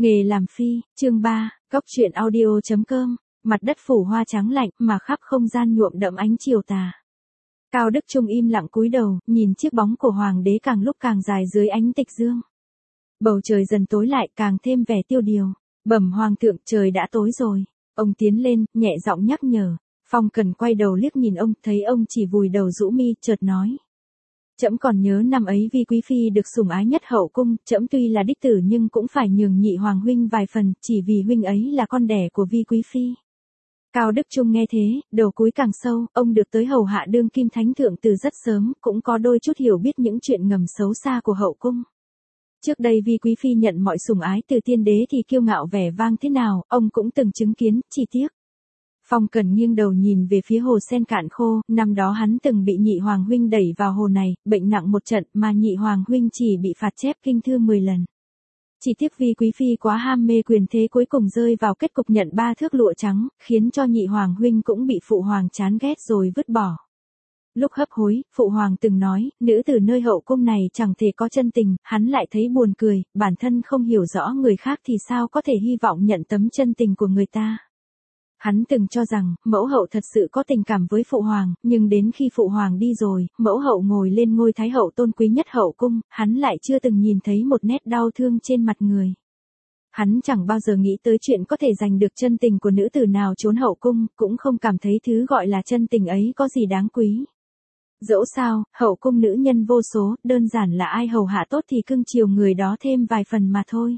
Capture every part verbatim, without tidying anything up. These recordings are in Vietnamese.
Nghề làm phi, chương ba, Góc truyện audio chấm com, mặt đất phủ hoa trắng lạnh mà khắp không gian nhuộm đậm ánh chiều tà. Cao Đức Trung im lặng cúi đầu, nhìn chiếc bóng của hoàng đế càng lúc càng dài dưới ánh tịch dương. Bầu trời dần tối lại càng thêm vẻ tiêu điều. Bẩm hoàng thượng, trời đã tối rồi. Ông tiến lên, nhẹ giọng nhắc nhở. Phong Cần quay đầu liếc nhìn ông, thấy ông chỉ vùi đầu rũ mi, chợt nói. Trẫm còn nhớ năm ấy Vi quý phi được sủng ái nhất hậu cung, trẫm tuy là đích tử nhưng cũng phải nhường nhị hoàng huynh vài phần, chỉ vì huynh ấy là con đẻ của Vi quý phi. Cao Đức Trung nghe thế, đầu cúi càng sâu, ông được tới hầu hạ đương kim thánh thượng từ rất sớm, cũng có đôi chút hiểu biết những chuyện ngầm xấu xa của hậu cung. Trước đây Vi quý phi nhận mọi sủng ái từ tiên đế thì kiêu ngạo vẻ vang thế nào, ông cũng từng chứng kiến, chi tiết. Phong Cần nghiêng đầu nhìn về phía hồ sen cạn khô, năm đó hắn từng bị nhị hoàng huynh đẩy vào hồ này, bệnh nặng một trận mà nhị hoàng huynh chỉ bị phạt chép kinh thư mười lần. Chỉ tiếc Vi quý phi quá ham mê quyền thế cuối cùng rơi vào kết cục nhận ba thước lụa trắng, khiến cho nhị hoàng huynh cũng bị phụ hoàng chán ghét rồi vứt bỏ. Lúc hấp hối, phụ hoàng từng nói, nữ tử nơi hậu cung này chẳng thể có chân tình, hắn lại thấy buồn cười, bản thân không hiểu rõ người khác thì sao có thể hy vọng nhận tấm chân tình của người ta. Hắn từng cho rằng, mẫu hậu thật sự có tình cảm với phụ hoàng, nhưng đến khi phụ hoàng đi rồi, mẫu hậu ngồi lên ngôi thái hậu tôn quý nhất hậu cung, hắn lại chưa từng nhìn thấy một nét đau thương trên mặt người. Hắn chẳng bao giờ nghĩ tới chuyện có thể giành được chân tình của nữ tử nào trốn hậu cung, cũng không cảm thấy thứ gọi là chân tình ấy có gì đáng quý. Dẫu sao, hậu cung nữ nhân vô số, đơn giản là ai hầu hạ tốt thì cưng chiều người đó thêm vài phần mà thôi.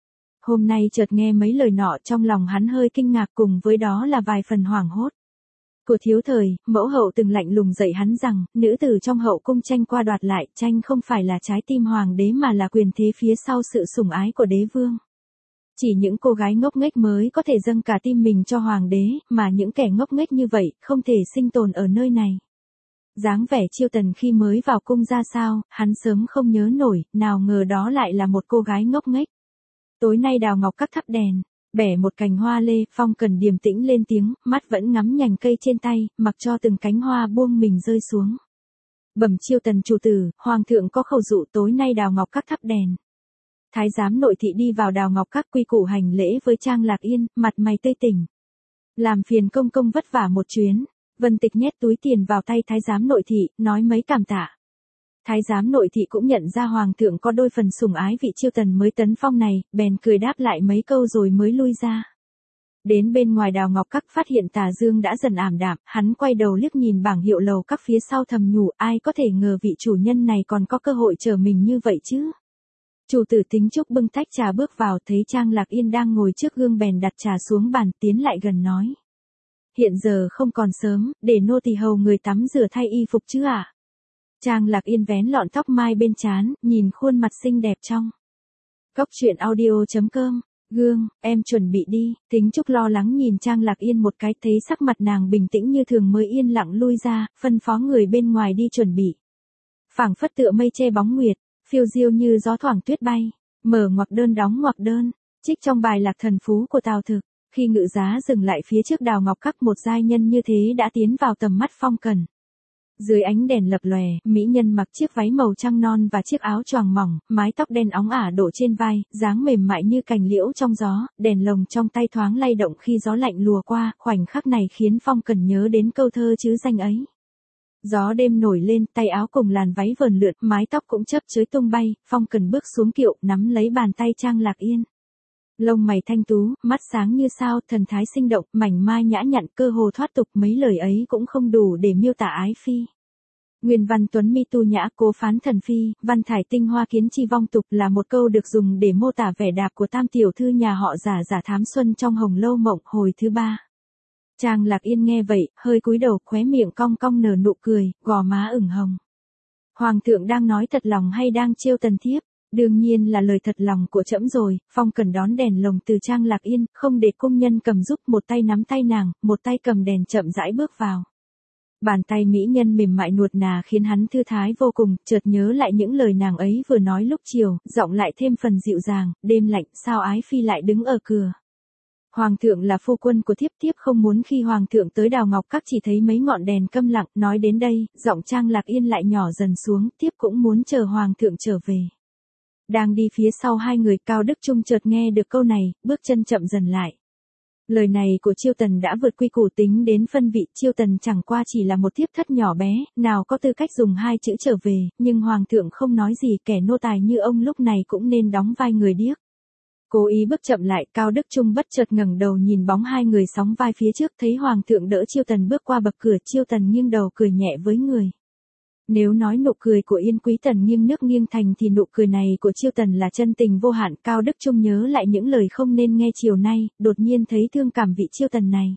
Hôm nay chợt nghe mấy lời nọ trong lòng hắn hơi kinh ngạc, cùng với đó là vài phần hoảng hốt. Của thiếu thời, mẫu hậu từng lạnh lùng dạy hắn rằng, nữ tử trong hậu cung tranh qua đoạt lại, tranh không phải là trái tim hoàng đế mà là quyền thế phía sau sự sủng ái của đế vương. Chỉ những cô gái ngốc nghếch mới có thể dâng cả tim mình cho hoàng đế, mà những kẻ ngốc nghếch như vậy, không thể sinh tồn ở nơi này. Dáng vẻ Chiêu Tần khi mới vào cung ra sao, hắn sớm không nhớ nổi, nào ngờ đó lại là một cô gái ngốc nghếch. Tối nay đào ngọc các thắp đèn, bẻ một cành hoa lê, Phong Cần điềm tĩnh lên tiếng, mắt vẫn ngắm nhành cây trên tay, mặc cho từng cánh hoa buông mình rơi xuống. Bẩm Chiêu Tần chủ tử, hoàng thượng có khẩu dụ tối nay đào ngọc các thắp đèn. Thái giám nội thị đi vào đào ngọc các quy củ hành lễ với Trang Lạc Yên, mặt mày tươi tỉnh. Làm phiền công công vất vả một chuyến. Vân Tịch nhét túi tiền vào tay thái giám nội thị, nói mấy cảm tạ. Thái giám nội thị cũng nhận ra hoàng thượng có đôi phần sủng ái vị Chiêu Tần mới tấn phong này, bèn cười đáp lại mấy câu rồi mới lui ra. Đến bên ngoài đào ngọc các phát hiện tà dương đã dần ảm đạm, hắn quay đầu liếc nhìn bảng hiệu lầu các phía sau thầm nhủ, ai có thể ngờ vị chủ nhân này còn có cơ hội chờ mình như vậy chứ. Chủ tử Tính Trúc bưng tách trà bước vào, thấy Trang Lạc Yên đang ngồi trước gương bèn đặt trà xuống bàn, tiến lại gần nói. Hiện giờ không còn sớm, để nô tỳ hầu người tắm rửa thay y phục chứ ạ? À? Trang Lạc Yên vén lọn tóc mai bên trán, nhìn khuôn mặt xinh đẹp trong. Góc truyện audio chấm com, gương, em chuẩn bị đi. Tính Trúc lo lắng nhìn Trang Lạc Yên một cái, thấy sắc mặt nàng bình tĩnh như thường mới yên lặng lui ra, phân phó người bên ngoài đi chuẩn bị. Phảng phất tựa mây che bóng nguyệt, phiêu diêu như gió thoảng tuyết bay, mở ngoặc đơn đóng ngoặc đơn, trích trong bài Lạc Thần Phú của Tào Thực. Khi ngự giá dừng lại phía trước đào ngọc các, một giai nhân như thế đã tiến vào tầm mắt Phong Cần. Dưới ánh đèn lập lòe, mỹ nhân mặc chiếc váy màu trăng non và chiếc áo choàng mỏng, mái tóc đen óng ả đổ trên vai, dáng mềm mại như cành liễu trong gió, đèn lồng trong tay thoáng lay động khi gió lạnh lùa qua, khoảnh khắc này khiến Phong Cần nhớ đến câu thơ chứ danh ấy. Gió đêm nổi lên, tay áo cùng làn váy vờn lượn, mái tóc cũng chớp chới tung bay, Phong Cần bước xuống kiệu, nắm lấy bàn tay Trang Lạc Yên. Lông mày thanh tú, mắt sáng như sao, thần thái sinh động, mảnh mai nhã nhặn, cơ hồ thoát tục, mấy lời ấy cũng không đủ để miêu tả ái phi. Nguyên văn tuấn mi tu nhã, cố phán thần phi, văn thải tinh hoa kiến chi vong tục là một câu được dùng để mô tả vẻ đạp của tam tiểu thư nhà họ Giả Giả Thám Xuân trong Hồng Lâu Mộng hồi thứ ba. Trang Lạc Yên nghe vậy, hơi cúi đầu, khóe miệng cong cong nở nụ cười, gò má ửng hồng. Hoàng thượng đang nói thật lòng hay đang trêu tần thiếp? Đương nhiên là lời thật lòng của trẫm rồi. Phong Cần đón đèn lồng từ Trang Lạc Yên, không để cung nhân cầm giúp, một tay nắm tay nàng, một tay cầm đèn chậm rãi bước vào. Bàn tay mỹ nhân mềm mại nuột nà khiến hắn thư thái vô cùng, chợt nhớ lại những lời nàng ấy vừa nói lúc chiều, giọng lại thêm phần dịu dàng, đêm lạnh, sao ái phi lại đứng ở cửa. Hoàng thượng là phu quân của thiếp, thiếp không muốn khi hoàng thượng tới đào ngọc các chỉ thấy mấy ngọn đèn câm lặng. Nói đến đây, giọng Trang Lạc Yên lại nhỏ dần xuống, thiếp cũng muốn chờ hoàng thượng trở về. Đang đi phía sau hai người, Cao Đức Trung chợt nghe được câu này, bước chân chậm dần lại. Lời này của Chiêu Tần đã vượt quy củ, tính đến phân vị, Chiêu Tần chẳng qua chỉ là một thiếp thất nhỏ bé, nào có tư cách dùng hai chữ trở về, nhưng Hoàng thượng không nói gì, kẻ nô tài như ông lúc này cũng nên đóng vai người điếc. Cố ý bước chậm lại, Cao Đức Trung bất chợt ngẩng đầu nhìn bóng hai người sóng vai phía trước, thấy Hoàng thượng đỡ Chiêu Tần bước qua bậc cửa, Chiêu Tần nghiêng đầu cười nhẹ với người. Nếu nói nụ cười của Yên Quý Tần nghiêng nước nghiêng thành thì nụ cười này của Chiêu Tần là chân tình vô hạn. Cao Đức Trung nhớ lại những lời không nên nghe chiều nay, đột nhiên thấy thương cảm vị Chiêu Tần này.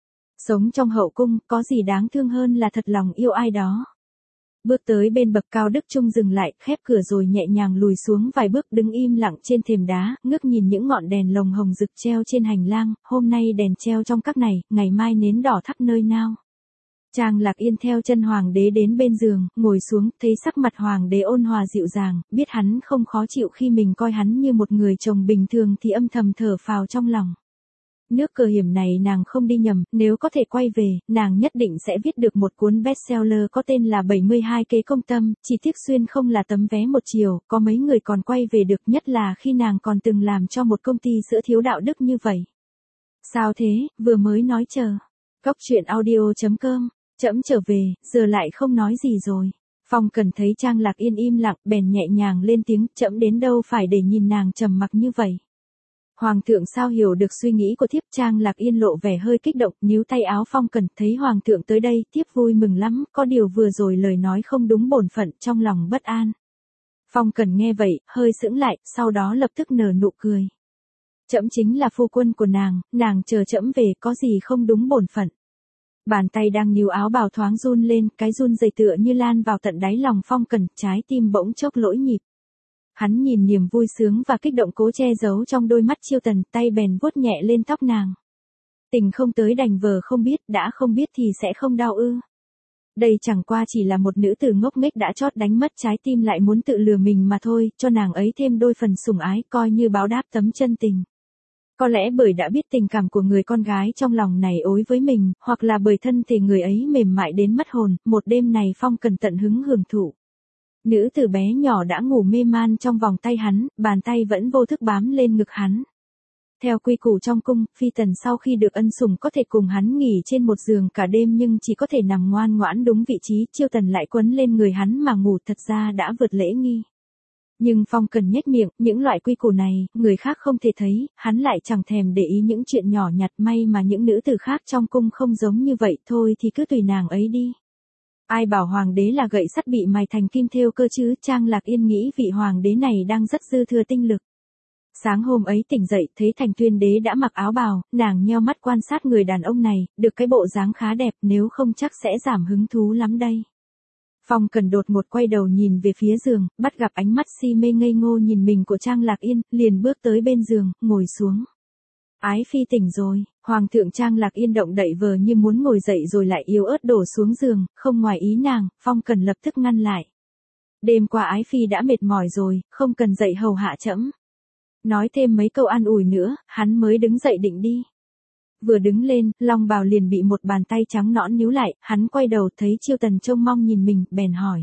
Sống trong hậu cung, có gì đáng thương hơn là thật lòng yêu ai đó. Bước tới bên bậc, Cao Đức Trung dừng lại, khép cửa rồi nhẹ nhàng lùi xuống vài bước, đứng im lặng trên thềm đá, ngước nhìn những ngọn đèn lồng hồng rực treo trên hành lang. Hôm nay đèn treo trong các này, ngày mai nến đỏ thắp nơi nào. Trang Lạc Yên theo chân Hoàng đế đến bên giường, ngồi xuống, thấy sắc mặt Hoàng đế ôn hòa dịu dàng, biết hắn không khó chịu khi mình coi hắn như một người chồng bình thường thì âm thầm thở phào trong lòng. Nước cờ hiểm này nàng không đi nhầm, nếu có thể quay về, nàng nhất định sẽ viết được một cuốn bestseller có tên là bảy mươi hai kế công tâm, chỉ tiếc xuyên không là tấm vé một chiều, có mấy người còn quay về được, nhất là khi nàng còn từng làm cho một công ty sữa thiếu đạo đức như vậy. Sao thế, vừa mới nói chờ. Góc truyện audio chấm com, trẫm trở về, giờ lại không nói gì rồi. Phong Cần thấy Trang Lạc Yên im lặng, bèn nhẹ nhàng lên tiếng, trẫm đến đâu phải để nhìn nàng trầm mặc như vậy. Hoàng thượng sao hiểu được suy nghĩ của thiếp? Trang Lạc Yên lộ vẻ hơi kích động, níu tay áo Phong Cần, thấy Hoàng thượng tới đây, thiếp vui mừng lắm, có điều vừa rồi lời nói không đúng bổn phận, trong lòng bất an. Phong Cần nghe vậy, hơi sững lại, sau đó lập tức nở nụ cười. Trẫm chính là phu quân của nàng, nàng chờ trẫm về, có gì không đúng bổn phận. Bàn tay đang níu áo bào thoáng run lên, cái run rẩy tựa như lan vào tận đáy lòng Phong Cần, trái tim bỗng chốc lỗi nhịp. Hắn nhìn niềm vui sướng và kích động cố che giấu trong đôi mắt Chiêu Tần, tay bèn vuốt nhẹ lên tóc nàng. Tình không tới đành vờ không biết, đã không biết thì sẽ không đau ư? Đây chẳng qua chỉ là một nữ tử ngốc nghếch đã chót đánh mất trái tim lại muốn tự lừa mình mà thôi, cho nàng ấy thêm đôi phần sủng ái, coi như báo đáp tấm chân tình. Có lẽ bởi đã biết tình cảm của người con gái trong lòng này ối với mình, hoặc là bởi thân thể người ấy mềm mại đến mất hồn, một đêm này Phong Cần tận hứng hưởng thụ. Nữ tử bé nhỏ đã ngủ mê man trong vòng tay hắn, bàn tay vẫn vô thức bám lên ngực hắn. Theo quy củ trong cung, phi tần sau khi được ân sủng có thể cùng hắn nghỉ trên một giường cả đêm nhưng chỉ có thể nằm ngoan ngoãn đúng vị trí, Chiêu Tần lại quấn lên người hắn mà ngủ, thật ra đã vượt lễ nghi. Nhưng Phong Cần nhếch miệng, những loại quy củ này, người khác không thể thấy, hắn lại chẳng thèm để ý những chuyện nhỏ nhặt, may mà những nữ tử khác trong cung không giống như vậy, thôi thì cứ tùy nàng ấy đi. Ai bảo hoàng đế là gậy sắt bị mài thành kim thêu cơ chứ? Trang Lạc Yên nghĩ vị hoàng đế này đang rất dư thừa tinh lực. Sáng hôm ấy tỉnh dậy, thấy Thành Tuyên đế đã mặc áo bào, nàng nheo mắt quan sát người đàn ông này, được cái bộ dáng khá đẹp, nếu không chắc sẽ giảm hứng thú lắm đây. Phong Cần đột ngột quay đầu nhìn về phía giường, bắt gặp ánh mắt si mê ngây ngô nhìn mình của Trang Lạc Yên, liền bước tới bên giường, ngồi xuống. Ái phi tỉnh rồi. Hoàng thượng. Trang Lạc Yên động đậy vờ như muốn ngồi dậy rồi lại yếu ớt đổ xuống giường, không ngoài ý nàng, Phong Cần lập tức ngăn lại. Đêm qua ái phi đã mệt mỏi rồi, không cần dậy hầu hạ trẫm. Nói thêm mấy câu an ủi nữa, hắn mới đứng dậy định đi. Vừa đứng lên, long bào liền bị một bàn tay trắng nõn níu lại, hắn quay đầu thấy Chiêu Tần trông mong nhìn mình, bèn hỏi.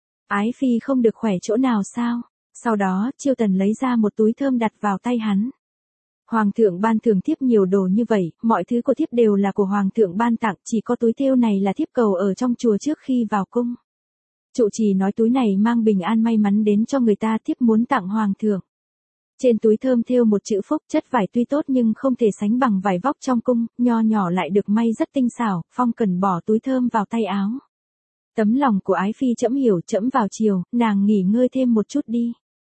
Ái phi không được khỏe chỗ nào sao? Sau đó, Chiêu Tần lấy ra một túi thơm đặt vào tay hắn. Hoàng thượng ban thưởng thiếp nhiều đồ như vậy, mọi thứ của thiếp đều là của hoàng thượng ban tặng, chỉ có túi thêu này là thiếp cầu ở trong chùa trước khi vào cung. Trụ trì nói túi này mang bình an may mắn đến cho người ta, thiếp muốn tặng hoàng thượng. Trên túi thơm thêu một chữ phúc, chất vải tuy tốt nhưng không thể sánh bằng vải vóc trong cung, nho nhỏ lại được may rất tinh xảo. Phong Cần bỏ túi thơm vào tay áo. Tấm lòng của ái phi trẫm hiểu, trẫm vào chiều, nàng nghỉ ngơi thêm một chút đi.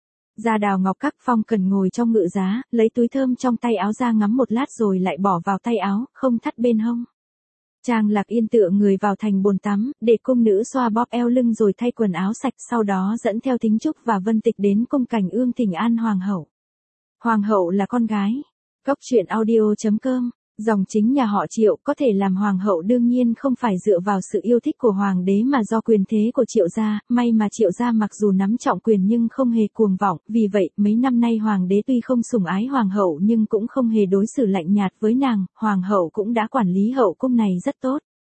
Ra đào ngọc các. Phong Cần ngồi trong ngự giá, lấy túi thơm trong tay áo ra ngắm một lát rồi lại bỏ vào tay áo, không thắt bên hông. Trang Lạc Yên tựa người vào thành bồn tắm, để cung nữ xoa bóp eo lưng rồi thay quần áo sạch, sau đó dẫn theo Thính Trúc và Vân Tịch đến cung Cảnh Ương thỉnh an hoàng hậu. Hoàng hậu là con gái. Góc truyện audio chấm com. Dòng chính nhà họ Triệu có thể làm hoàng hậu đương nhiên không phải dựa vào sự yêu thích của hoàng đế mà do quyền thế của Triệu gia, may mà Triệu gia mặc dù nắm trọng quyền nhưng không hề cuồng vọng, vì vậy mấy năm nay hoàng đế tuy không sủng ái hoàng hậu nhưng cũng không hề đối xử lạnh nhạt với nàng, hoàng hậu cũng đã quản lý hậu cung này rất tốt.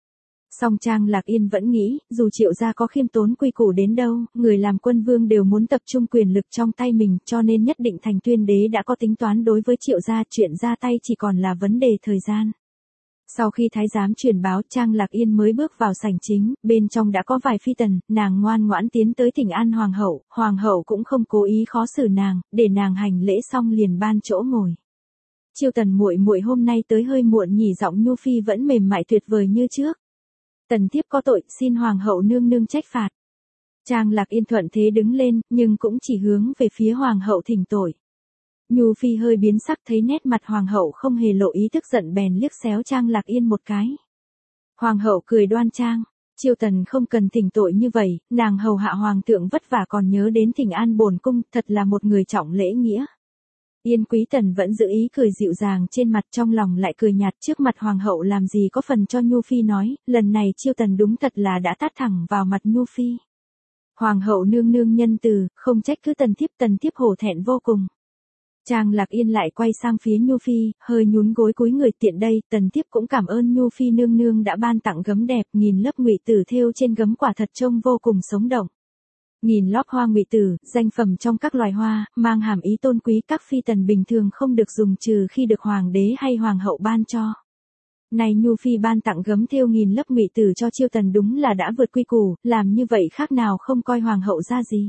Song Trang Lạc Yên vẫn nghĩ, dù Triệu gia có khiêm tốn quy củ đến đâu, người làm quân vương đều muốn tập trung quyền lực trong tay mình, cho nên nhất định thành tuyên đế đã có tính toán đối với Triệu gia, chuyện ra tay chỉ còn là vấn đề thời gian. Sau khi thái giám truyền báo, Trang Lạc Yên mới bước vào sảnh chính, bên trong đã có vài phi tần, nàng ngoan ngoãn tiến tới thỉnh an hoàng hậu, hoàng hậu cũng không cố ý khó xử nàng, để nàng hành lễ xong liền ban chỗ ngồi. Chiêu Tần muội muội hôm nay tới hơi muộn nhỉ, giọng nhu phi vẫn mềm mại tuyệt vời như trước. Tần thiếp có tội, xin hoàng hậu nương nương trách phạt. Trang Lạc Yên thuận thế đứng lên, nhưng cũng chỉ hướng về phía hoàng hậu thỉnh tội. Nhu phi hơi biến sắc, thấy nét mặt hoàng hậu không hề lộ ý tức giận bèn liếc xéo Trang Lạc Yên một cái. Hoàng hậu cười đoan trang, Chiêu Tần không cần thỉnh tội như vậy, nàng hầu hạ hoàng thượng vất vả còn nhớ đến thỉnh an bổn cung, thật là một người trọng lễ nghĩa. Yên Quý Tần vẫn giữ ý cười dịu dàng trên mặt, trong lòng lại cười nhạt, trước mặt hoàng hậu làm gì có phần cho Nhu phi nói, lần này Chiêu Tần đúng thật là đã tát thẳng vào mặt Nhu phi. Hoàng hậu nương nương nhân từ, không trách cứ tần thiếp, tần thiếp hổ thẹn vô cùng. Trang Lạc Yên lại quay sang phía Nhu phi, hơi nhún gối cúi người, tiện đây, tần thiếp cũng cảm ơn Nhu phi nương nương đã ban tặng gấm đẹp, nghìn lớp ngụy tử thêu trên gấm quả thật trông vô cùng sống động. Nghìn lót hoa ngụy tử, danh phẩm trong các loài hoa, mang hàm ý tôn quý, các phi tần bình thường không được dùng trừ khi được hoàng đế hay hoàng hậu ban cho. Này Nhu phi ban tặng gấm thêu nghìn lớp ngụy tử cho Chiêu Tần đúng là đã vượt quy củ, làm như vậy khác nào không coi hoàng hậu ra gì.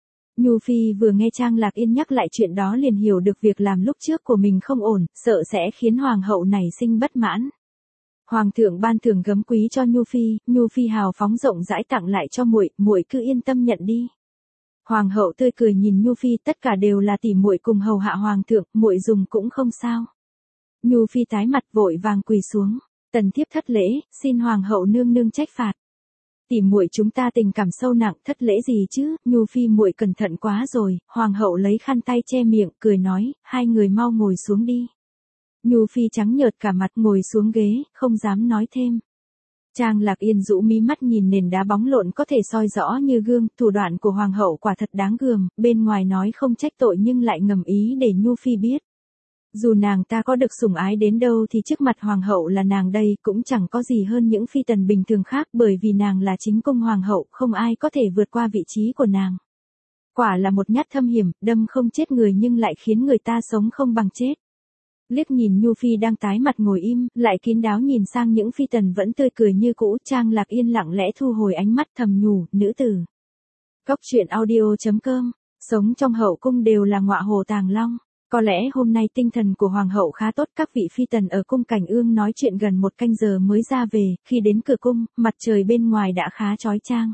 Nhu phi vừa nghe Trang Lạc Yên nhắc lại chuyện đó liền hiểu được việc làm lúc trước của mình không ổn, sợ sẽ khiến hoàng hậu này sinh bất mãn. Hoàng thượng ban thưởng gấm quý cho Nhu phi, Nhu phi hào phóng rộng rãi tặng lại cho muội, muội cứ yên tâm nhận đi. Hoàng hậu tươi cười nhìn Nhu phi, tất cả đều là tỷ muội cùng hầu hạ hoàng thượng, muội dùng cũng không sao. Nhu phi tái mặt vội vàng quỳ xuống, tần thiếp thất lễ, xin hoàng hậu nương nương trách phạt. Tỷ muội chúng ta tình cảm sâu nặng, thất lễ gì chứ? Nhu phi muội cẩn thận quá rồi. Hoàng hậu lấy khăn tay che miệng, cười nói, hai người mau ngồi xuống đi. Nhu phi trắng nhợt cả mặt ngồi xuống ghế, không dám nói thêm. Trang Lạc Yên rũ mí mắt nhìn nền đá bóng lộn có thể soi rõ như gương, thủ đoạn của hoàng hậu quả thật đáng gờm, bên ngoài nói không trách tội nhưng lại ngầm ý để Nhu phi biết. Dù nàng ta có được sủng ái đến đâu thì trước mặt hoàng hậu là nàng đây cũng chẳng có gì hơn những phi tần bình thường khác, bởi vì nàng là chính cung hoàng hậu, không ai có thể vượt qua vị trí của nàng. Quả là một nhát thâm hiểm, đâm không chết người nhưng lại khiến người ta sống không bằng chết. Liếc nhìn Nhu phi đang tái mặt ngồi im, lại kín đáo nhìn sang những phi tần vẫn tươi cười như cũ, Trang Lạc Yên lặng lẽ thu hồi ánh mắt thầm nhủ, nữ tử. Cốc truyện audio chấm com, sống trong hậu cung đều là ngọa hồ tàng long. Có lẽ hôm nay tinh thần của hoàng hậu khá tốt, các vị phi tần ở cung Cảnh Ương nói chuyện gần một canh giờ mới ra về, khi đến cửa cung, mặt trời bên ngoài đã khá chói chang.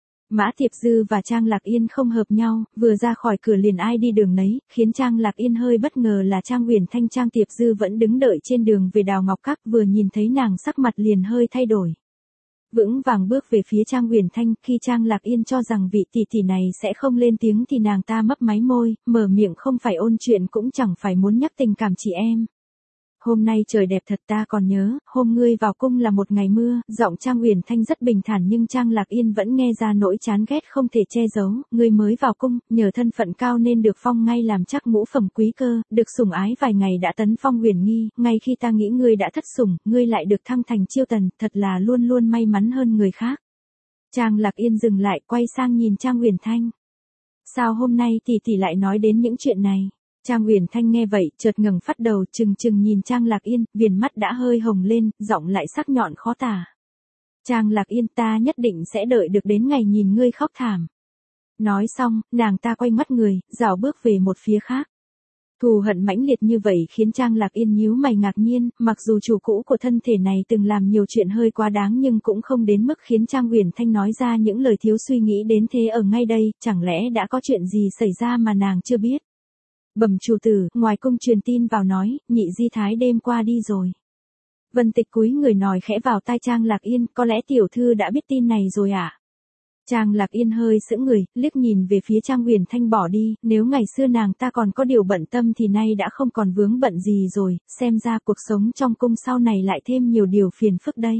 Mã Thiệp Dư và Trang Lạc Yên không hợp nhau, vừa ra khỏi cửa liền ai đi đường nấy, khiến Trang Lạc Yên hơi bất ngờ là Trang Uyển Thanh Trang Thiệp Dư vẫn đứng đợi trên đường về Đào Ngọc Các, vừa nhìn thấy nàng sắc mặt liền hơi thay đổi. Vững vàng bước về phía Trang Uyển Thanh, khi Trang Lạc Yên cho rằng vị tỷ tỷ này sẽ không lên tiếng thì nàng ta mấp máy môi, mở miệng không phải ôn chuyện cũng chẳng phải muốn nhắc tình cảm chị em. Hôm nay trời đẹp thật, ta còn nhớ, hôm ngươi vào cung là một ngày mưa, giọng Trang Uyển Thanh rất bình thản nhưng Trang Lạc Yên vẫn nghe ra nỗi chán ghét không thể che giấu, ngươi mới vào cung, nhờ thân phận cao nên được phong ngay làm chắc ngũ phẩm quý cơ, được sủng ái vài ngày đã tấn phong huyền nghi, ngay khi ta nghĩ ngươi đã thất sủng, ngươi lại được thăng thành chiêu tần, thật là luôn luôn may mắn hơn người khác. Trang Lạc Yên dừng lại, quay sang nhìn Trang Uyển Thanh. Sao hôm nay tỷ tỷ lại nói đến những chuyện này? Trang Uyển Thanh nghe vậy, chợt ngẩng phát đầu, chừng chừng nhìn Trang Lạc Yên, viền mắt đã hơi hồng lên, giọng lại sắc nhọn khó tả. Trang Lạc Yên, ta nhất định sẽ đợi được đến ngày nhìn ngươi khóc thảm. Nói xong, nàng ta quay mắt người, rảo bước về một phía khác. Thù hận mãnh liệt như vậy khiến Trang Lạc Yên nhíu mày ngạc nhiên, mặc dù chủ cũ của thân thể này từng làm nhiều chuyện hơi quá đáng nhưng cũng không đến mức khiến Trang Uyển Thanh nói ra những lời thiếu suy nghĩ đến thế ở ngay đây, chẳng lẽ đã có chuyện gì xảy ra mà nàng chưa biết. Bẩm chủ tử, ngoài cung truyền tin vào nói, nhị di thái đêm qua đi rồi. Vân Tịch cúi người nói khẽ vào tai Trang Lạc Yên, có lẽ tiểu thư đã biết tin này rồi ạ. À? Trang Lạc Yên hơi sững người, liếc nhìn về phía Trang Uyển Thanh bỏ đi, nếu ngày xưa nàng ta còn có điều bận tâm thì nay đã không còn vướng bận gì rồi, xem ra cuộc sống trong cung sau này lại thêm nhiều điều phiền phức đây.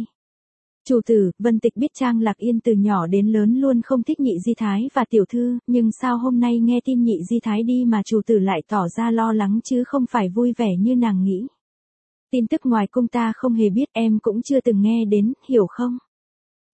Chủ tử, Vân Tịch biết Trang Lạc Yên từ nhỏ đến lớn luôn không thích nhị di thái và tiểu thư, nhưng sao hôm nay nghe tin nhị di thái đi mà chủ tử lại tỏ ra lo lắng chứ không phải vui vẻ như nàng nghĩ. Tin tức ngoài cung ta không hề biết, em cũng chưa từng nghe đến, hiểu không?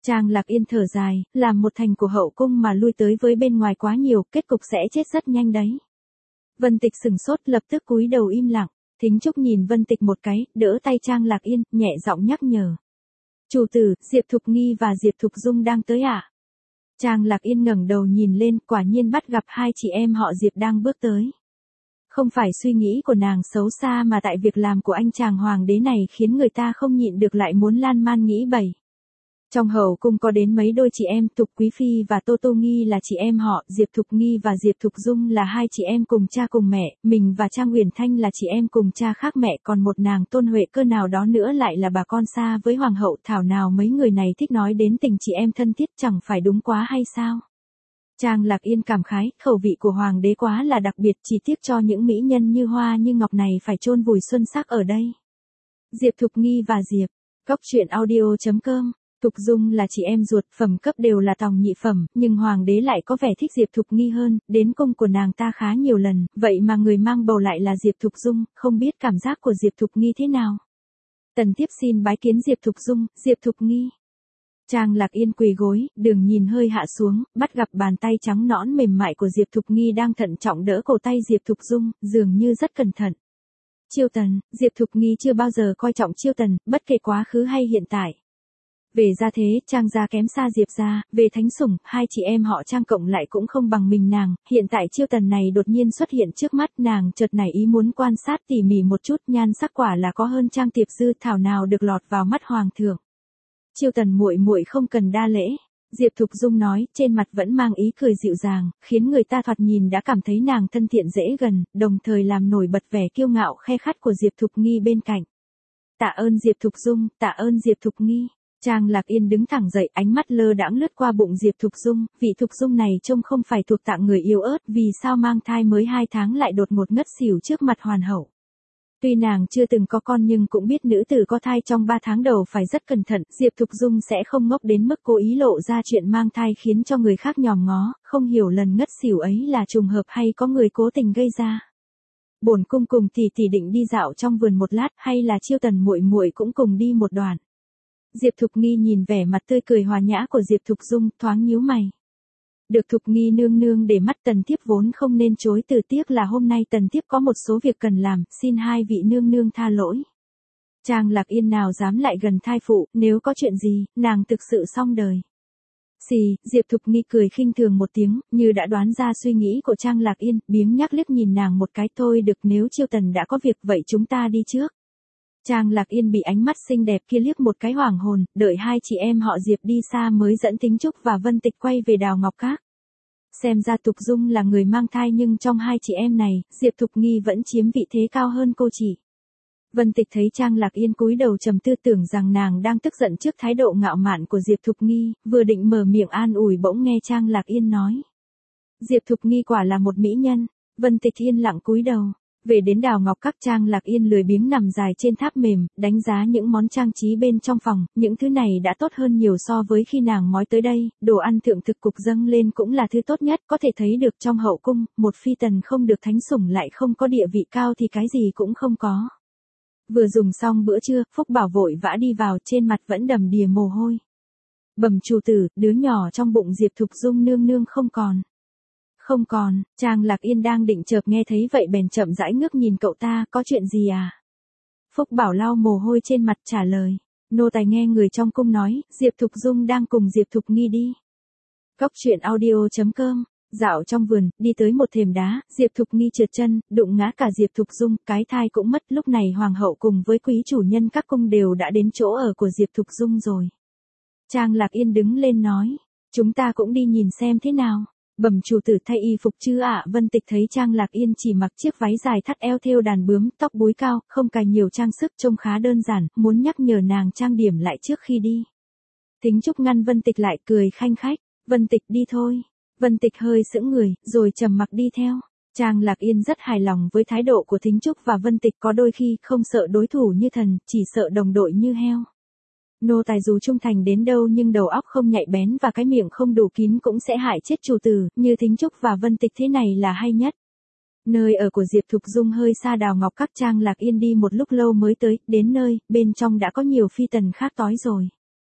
Trang Lạc Yên thở dài, làm một thành của hậu cung mà lui tới với bên ngoài quá nhiều, kết cục sẽ chết rất nhanh đấy. Vân Tịch sừng sốt lập tức cúi đầu im lặng, Thính Trúc nhìn Vân Tịch một cái, đỡ tay Trang Lạc Yên, nhẹ giọng nhắc nhở. Chủ tử, Diệp Thục Nghi và Diệp Thục Dung đang tới ạ. À? Trang Lạc Yên ngẩng đầu nhìn lên, quả nhiên bắt gặp hai chị em họ Diệp đang bước tới. Không phải suy nghĩ của nàng xấu xa mà tại việc làm của anh chàng hoàng đế này khiến người ta không nhịn được lại muốn lan man nghĩ bậy. Trong hậu cung có đến mấy đôi chị em, Thục Quý Phi và Tô Tô Nghi là chị em họ, Diệp Thục Nghi và Diệp Thục Dung là hai chị em cùng cha cùng mẹ, mình và Trang Uyển Thanh là chị em cùng cha khác mẹ, còn một nàng Tôn Huệ Cơ nào đó nữa lại là bà con xa với hoàng hậu, thảo nào mấy người này thích nói đến tình chị em thân thiết, chẳng phải đúng quá hay sao? Trang Lạc Yên cảm khái, khẩu vị của hoàng đế quá là đặc biệt, chỉ tiếc cho những mỹ nhân như hoa như ngọc này phải chôn vùi xuân sắc ở đây. Diệp Thục Nghi và Diệp, Cốc Truyện Audio chấm com. Thục Dung là chị em ruột, phẩm cấp đều là tòng nhị phẩm, nhưng hoàng đế lại có vẻ thích Diệp Thục Nghi hơn, đến cung của nàng ta khá nhiều lần, vậy mà người mang bầu lại là Diệp Thục Dung, không biết cảm giác của Diệp Thục Nghi thế nào. Tần thiếp xin bái kiến Diệp Thục Dung, Diệp Thục Nghi. Trang Lạc Yên quỳ gối, đường nhìn hơi hạ xuống, bắt gặp bàn tay trắng nõn mềm mại của Diệp Thục Nghi đang thận trọng đỡ cổ tay Diệp Thục Dung, dường như rất cẩn thận. Chiêu Tần, Diệp Thục Nghi chưa bao giờ coi trọng Chiêu Tần, bất kể quá khứ hay hiện tại. Về gia thế, Trang gia kém xa Diệp gia, về thánh sủng, hai chị em họ Trang cộng lại cũng không bằng mình nàng, hiện tại Chiêu Tần này đột nhiên xuất hiện trước mắt nàng, chợt nảy ý muốn quan sát tỉ mỉ một chút, nhan sắc quả là có hơn Trang Tiệp Dư, thảo nào được lọt vào mắt hoàng thượng. Chiêu Tần muội muội không cần đa lễ, Diệp Thục Dung nói, trên mặt vẫn mang ý cười dịu dàng, khiến người ta thoạt nhìn đã cảm thấy nàng thân thiện dễ gần, đồng thời làm nổi bật vẻ kiêu ngạo khe khắt của Diệp Thục Nghi bên cạnh. Tạ ơn Diệp Thục Dung, tạ ơn Diệp Thục Nghi. Trang Lạc Yên đứng thẳng dậy, ánh mắt lơ đãng lướt qua bụng Diệp Thục Dung, vị Thục Dung này trông không phải thuộc tạng người yếu ớt, vì sao mang thai mới hai tháng lại đột ngột ngất xỉu trước mặt hoàn hậu. Tuy nàng chưa từng có con nhưng cũng biết nữ tử có thai trong ba tháng đầu phải rất cẩn thận, Diệp Thục Dung sẽ không ngốc đến mức cố ý lộ ra chuyện mang thai khiến cho người khác nhòm ngó, không hiểu lần ngất xỉu ấy là trùng hợp hay có người cố tình gây ra. Bổn cung cùng tỷ tỷ định đi dạo trong vườn một lát, hay là Chiêu Tần muội muội cũng cùng đi một đoạn. Diệp Thục Nghi nhìn vẻ mặt tươi cười hòa nhã của Diệp Thục Dung, thoáng nhíu mày. Được Thục Nghi nương nương để mắt, tần thiếp vốn không nên chối từ, tiếc là hôm nay tần thiếp có một số việc cần làm, xin hai vị nương nương tha lỗi. Trang Lạc Yên nào dám lại gần thai phụ, nếu có chuyện gì, nàng thực sự xong đời. Xì, Diệp Thục Nghi cười khinh thường một tiếng, như đã đoán ra suy nghĩ của Trang Lạc Yên, biếng nhắc liếc nhìn nàng một cái, thôi được, nếu Chiêu Tần đã có việc vậy chúng ta đi trước. Trang Lạc Yên bị ánh mắt xinh đẹp kia liếc một cái hoảng hồn, đợi hai chị em họ Diệp đi xa mới dẫn Thính Trúc và Vân Tịch quay về Đào Ngọc Các. Xem ra Thục Dung là người mang thai nhưng trong hai chị em này, Diệp Thục Nghi vẫn chiếm vị thế cao hơn cô chị. Vân Tịch thấy Trang Lạc Yên cúi đầu trầm tư tưởng rằng nàng đang tức giận trước thái độ ngạo mạn của Diệp Thục Nghi, vừa định mở miệng an ủi bỗng nghe Trang Lạc Yên nói. Diệp Thục Nghi quả là một mỹ nhân, Vân Tịch yên lặng cúi đầu. Về đến Đào Ngọc Các, Trang Lạc Yên lười biếng nằm dài trên tháp mềm, đánh giá những món trang trí bên trong phòng, những thứ này đã tốt hơn nhiều so với khi nàng mới tới đây, đồ ăn thượng thực cục dâng lên cũng là thứ tốt nhất, có thể thấy được trong hậu cung, một phi tần không được thánh sủng lại không có địa vị cao thì cái gì cũng không có. Vừa dùng xong bữa trưa, Phúc Bảo vội vã đi vào, trên mặt vẫn đầm đìa mồ hôi. Bẩm chủ tử, đứa nhỏ trong bụng Diệp Thục Dung nương nương không còn. Không còn, Trang Lạc Yên đang định chợp nghe thấy vậy bèn chậm rãi ngước nhìn cậu ta, có chuyện gì à? Phúc Bảo lau mồ hôi trên mặt trả lời, nô tài nghe người trong cung nói, Diệp Thục Dung đang cùng Diệp Thục Nghi đi. Cốc Truyện Audio chấm com. Dạo trong vườn, đi tới một thềm đá, Diệp Thục Nghi trượt chân, đụng ngã cả Diệp Thục Dung, cái thai cũng mất, lúc này hoàng hậu cùng với quý chủ nhân các cung đều đã đến chỗ ở của Diệp Thục Dung rồi. Trang Lạc Yên đứng lên nói, chúng ta cũng đi nhìn xem thế nào. Bẩm chủ tử, thay y phục chứ ạ? Vân Tịch thấy Trang Lạc Yên chỉ mặc chiếc váy dài thắt eo thêu đàn bướm, tóc búi cao, không cài nhiều trang sức, trông khá đơn giản, muốn nhắc nhở nàng trang điểm lại trước khi đi. Thính Trúc ngăn Vân Tịch lại, cười khanh khách, Vân Tịch đi thôi. Vân Tịch hơi sững người, rồi trầm mặc đi theo. Trang Lạc Yên rất hài lòng với thái độ của Thính Trúc và Vân Tịch, có đôi khi không sợ đối thủ như thần, chỉ sợ đồng đội như heo. Nô tài dù trung thành đến đâu nhưng đầu óc không nhạy bén và cái miệng không đủ kín cũng sẽ hại chết chủ tử, như Thính Trúc và Vân Tịch thế này là hay nhất. Nơi ở của Diệp Thục Dung hơi xa Đào Ngọc Các, Trang Lạc Yên đi một lúc lâu mới tới, đến nơi, bên trong đã có nhiều phi tần khác tối rồi.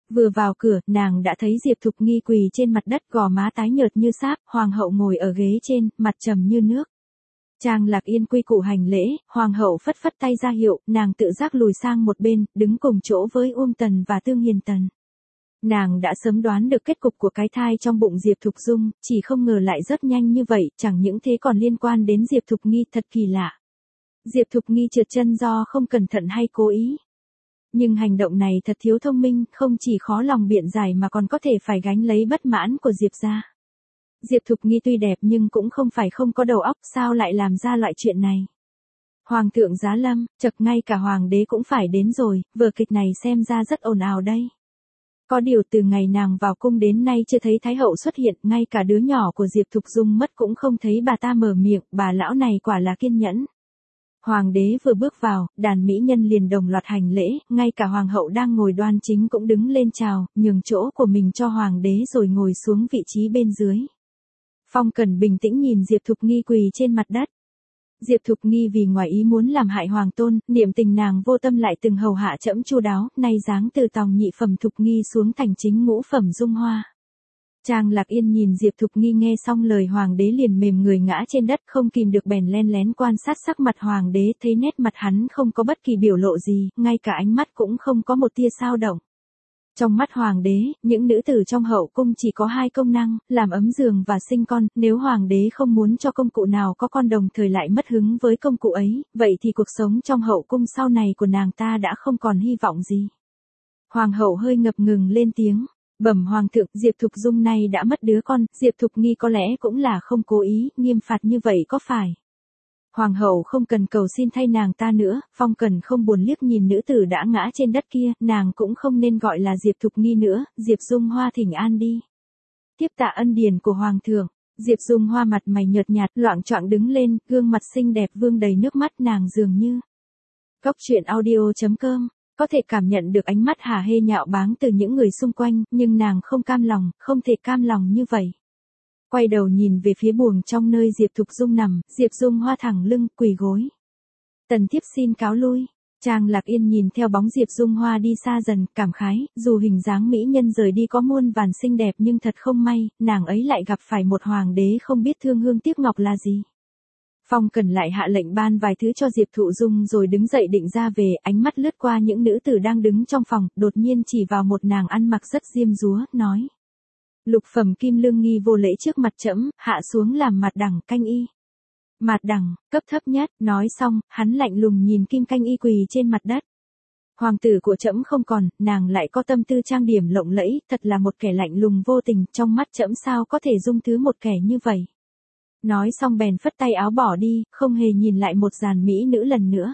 Vừa vào cửa, nàng đã thấy Diệp Thục Nghi quỳ trên mặt đất, gò má tái nhợt như sáp, hoàng hậu ngồi ở ghế trên, mặt trầm như nước. Trang Lạc Yên quy củ hành lễ, hoàng hậu phất phất tay ra hiệu, nàng tự giác lùi sang một bên, đứng cùng chỗ với Uông Tần và Tương Hiền Tần. Nàng đã sớm đoán được kết cục của cái thai trong bụng Diệp Thục Dung, chỉ không ngờ lại rất nhanh như vậy, chẳng những thế còn liên quan đến Diệp Thục Nghi, thật kỳ lạ. Diệp Thục Nghi trượt chân do không cẩn thận hay cố ý. Nhưng hành động này thật thiếu thông minh, không chỉ khó lòng biện giải mà còn có thể phải gánh lấy bất mãn của Diệp gia. Diệp Thục Nghi tuy đẹp nhưng cũng không phải không có đầu óc, sao lại làm ra loại chuyện này. Hoàng thượng giá lâm, chật ngay cả hoàng đế cũng phải đến rồi, vở kịch này xem ra rất ồn ào đây. Có điều từ ngày nàng vào cung đến nay chưa thấy Thái hậu xuất hiện, ngay cả đứa nhỏ của Diệp Thục Dung mất cũng không thấy bà ta mở miệng, bà lão này quả là kiên nhẫn. Hoàng đế vừa bước vào, đàn mỹ nhân liền đồng loạt hành lễ, ngay cả hoàng hậu đang ngồi đoan chính cũng đứng lên chào, nhường chỗ của mình cho hoàng đế rồi ngồi xuống vị trí bên dưới. Phong Cẩn bình tĩnh nhìn Diệp Thục Nghi quỳ trên mặt đất. Diệp Thục Nghi vì ngoài ý muốn làm hại hoàng tôn, niệm tình nàng vô tâm lại từng hầu hạ trẫm chu đáo, nay giáng từ tòng nhị phẩm Thục Nghi xuống thành chính ngũ phẩm Dung Hoa. Trang Lạc Yên nhìn Diệp Thục Nghi nghe xong lời hoàng đế liền mềm người ngã trên đất, không kìm được bèn len lén quan sát sắc mặt hoàng đế, thấy nét mặt hắn không có bất kỳ biểu lộ gì, ngay cả ánh mắt cũng không có một tia dao động. Trong mắt hoàng đế, những nữ tử trong hậu cung chỉ có hai công năng, làm ấm giường và sinh con, nếu hoàng đế không muốn cho công cụ nào có con đồng thời lại mất hứng với công cụ ấy, vậy thì cuộc sống trong hậu cung sau này của nàng ta đã không còn hy vọng gì. Hoàng hậu hơi ngập ngừng lên tiếng, bẩm hoàng thượng, Diệp Thục Dung này đã mất đứa con, Diệp Thục Nghi có lẽ cũng là không cố ý, nghiêm phạt như vậy có phải? Hoàng hậu không cần cầu xin thay nàng ta nữa, Phong Cẩn không buồn liếc nhìn nữ tử đã ngã trên đất kia, nàng cũng không nên gọi là Diệp Thục Nghi nữa, Diệp Dung Hoa thỉnh an đi. Tiếp tạ ân điển của hoàng thượng, Diệp Dung Hoa mặt mày nhợt nhạt, loạng choạng đứng lên, gương mặt xinh đẹp vương đầy nước mắt, nàng dường như. Cốc truyện audio chấm com, có thể cảm nhận được ánh mắt hả hê nhạo báng từ những người xung quanh, nhưng nàng không cam lòng, không thể cam lòng như vậy. Quay đầu nhìn về phía buồng trong nơi Diệp Thục Dung nằm, Diệp Dung Hoa thẳng lưng, quỳ gối. Tần thiếp xin cáo lui. Trang Lạc Yên nhìn theo bóng Diệp Dung Hoa đi xa dần, cảm khái, dù hình dáng mỹ nhân rời đi có muôn vàn xinh đẹp nhưng thật không may, nàng ấy lại gặp phải một hoàng đế không biết thương hương tiếc ngọc là gì. Phong Cẩn lại hạ lệnh ban vài thứ cho Diệp Thụ Dung rồi đứng dậy định ra về, ánh mắt lướt qua những nữ tử đang đứng trong phòng, đột nhiên chỉ vào một nàng ăn mặc rất diêm dúa, nói. Lục phẩm Kim Lương Nghi vô lễ trước mặt trẫm, hạ xuống làm mặt đẳng canh y. Mặt đẳng, cấp thấp nhất, nói xong, hắn lạnh lùng nhìn Kim Canh Y quỳ trên mặt đất. Hoàng tử của trẫm không còn, nàng lại có tâm tư trang điểm lộng lẫy, thật là một kẻ lạnh lùng vô tình, trong mắt trẫm sao có thể dung thứ một kẻ như vậy. Nói xong bèn phất tay áo bỏ đi, không hề nhìn lại một dàn mỹ nữ lần nữa.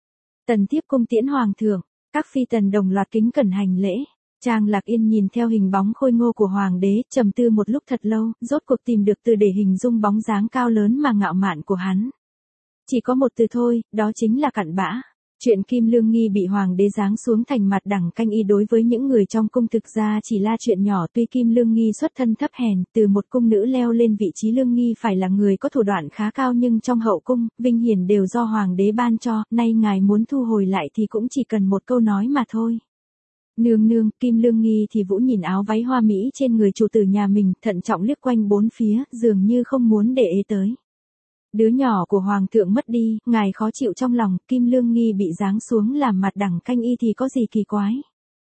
Tần thiếp cung tiễn hoàng thượng, các phi tần đồng loạt kính cẩn hành lễ. Trang Lạc Yên nhìn theo hình bóng khôi ngô của hoàng đế, trầm tư một lúc thật lâu, rốt cuộc tìm được từ để hình dung bóng dáng cao lớn mà ngạo mạn của hắn. Chỉ có một từ thôi, đó chính là cặn bã. Chuyện Kim Lương Nghi bị hoàng đế giáng xuống thành mặt đẳng canh y đối với những người trong cung thực ra chỉ là chuyện nhỏ, tuy Kim Lương Nghi xuất thân thấp hèn, từ một cung nữ leo lên vị trí Lương Nghi phải là người có thủ đoạn khá cao, nhưng trong hậu cung, vinh hiển đều do hoàng đế ban cho, nay ngài muốn thu hồi lại thì cũng chỉ cần một câu nói mà thôi. Nương nương, Kim Lương Nghi thì Vũ nhìn áo váy hoa mỹ trên người chủ tử nhà mình, thận trọng liếc quanh bốn phía, dường như không muốn để ý tới. Đứa nhỏ của hoàng thượng mất đi, ngài khó chịu trong lòng, Kim Lương Nghi bị giáng xuống làm mặt đẳng canh y thì có gì kỳ quái.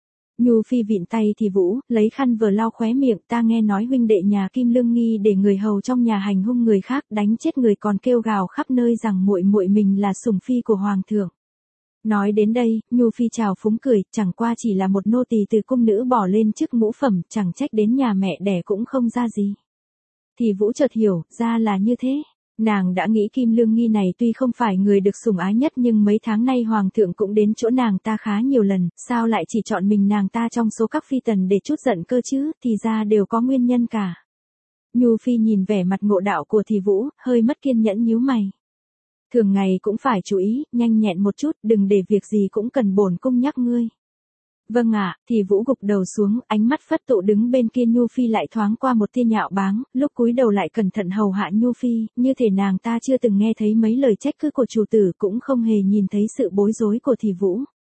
Nhu Phi vịn tay thì Vũ, lấy khăn vừa lau khóe miệng, ta nghe nói huynh đệ nhà Kim Lương Nghi để người hầu trong nhà hành hung người khác, đánh chết người còn kêu gào khắp nơi rằng muội muội mình là sủng phi của hoàng thượng. Nói đến đây, Nhu Phi chào phúng cười, chẳng qua chỉ là một nô tỳ từ cung nữ bỏ lên chức ngũ phẩm, chẳng trách đến nhà mẹ đẻ cũng không ra gì. Thì Vũ chợt hiểu, ra là như thế. Nàng đã nghĩ Kim Lương Nghi này tuy không phải người được sủng ái nhất nhưng mấy tháng nay hoàng thượng cũng đến chỗ nàng ta khá nhiều lần, sao lại chỉ chọn mình nàng ta trong số các phi tần để chút giận cơ chứ, thì ra đều có nguyên nhân cả. Nhu Phi nhìn vẻ mặt ngộ đạo của Thì Vũ, hơi mất kiên nhẫn nhíu mày. Thường ngày cũng phải chú ý, nhanh nhẹn một chút, đừng để việc gì cũng cần bổn cung nhắc ngươi. Vâng ạ, Thì Vũ gục đầu xuống, ánh mắt phất tụ đứng bên kia Nhu Phi lại thoáng qua một tia nhạo báng, lúc cúi đầu lại cẩn thận hầu hạ Nhu Phi, như thể nàng ta chưa từng nghe thấy mấy lời trách cứ của chủ tử, cũng không hề nhìn thấy sự bối rối của Thì Vũ.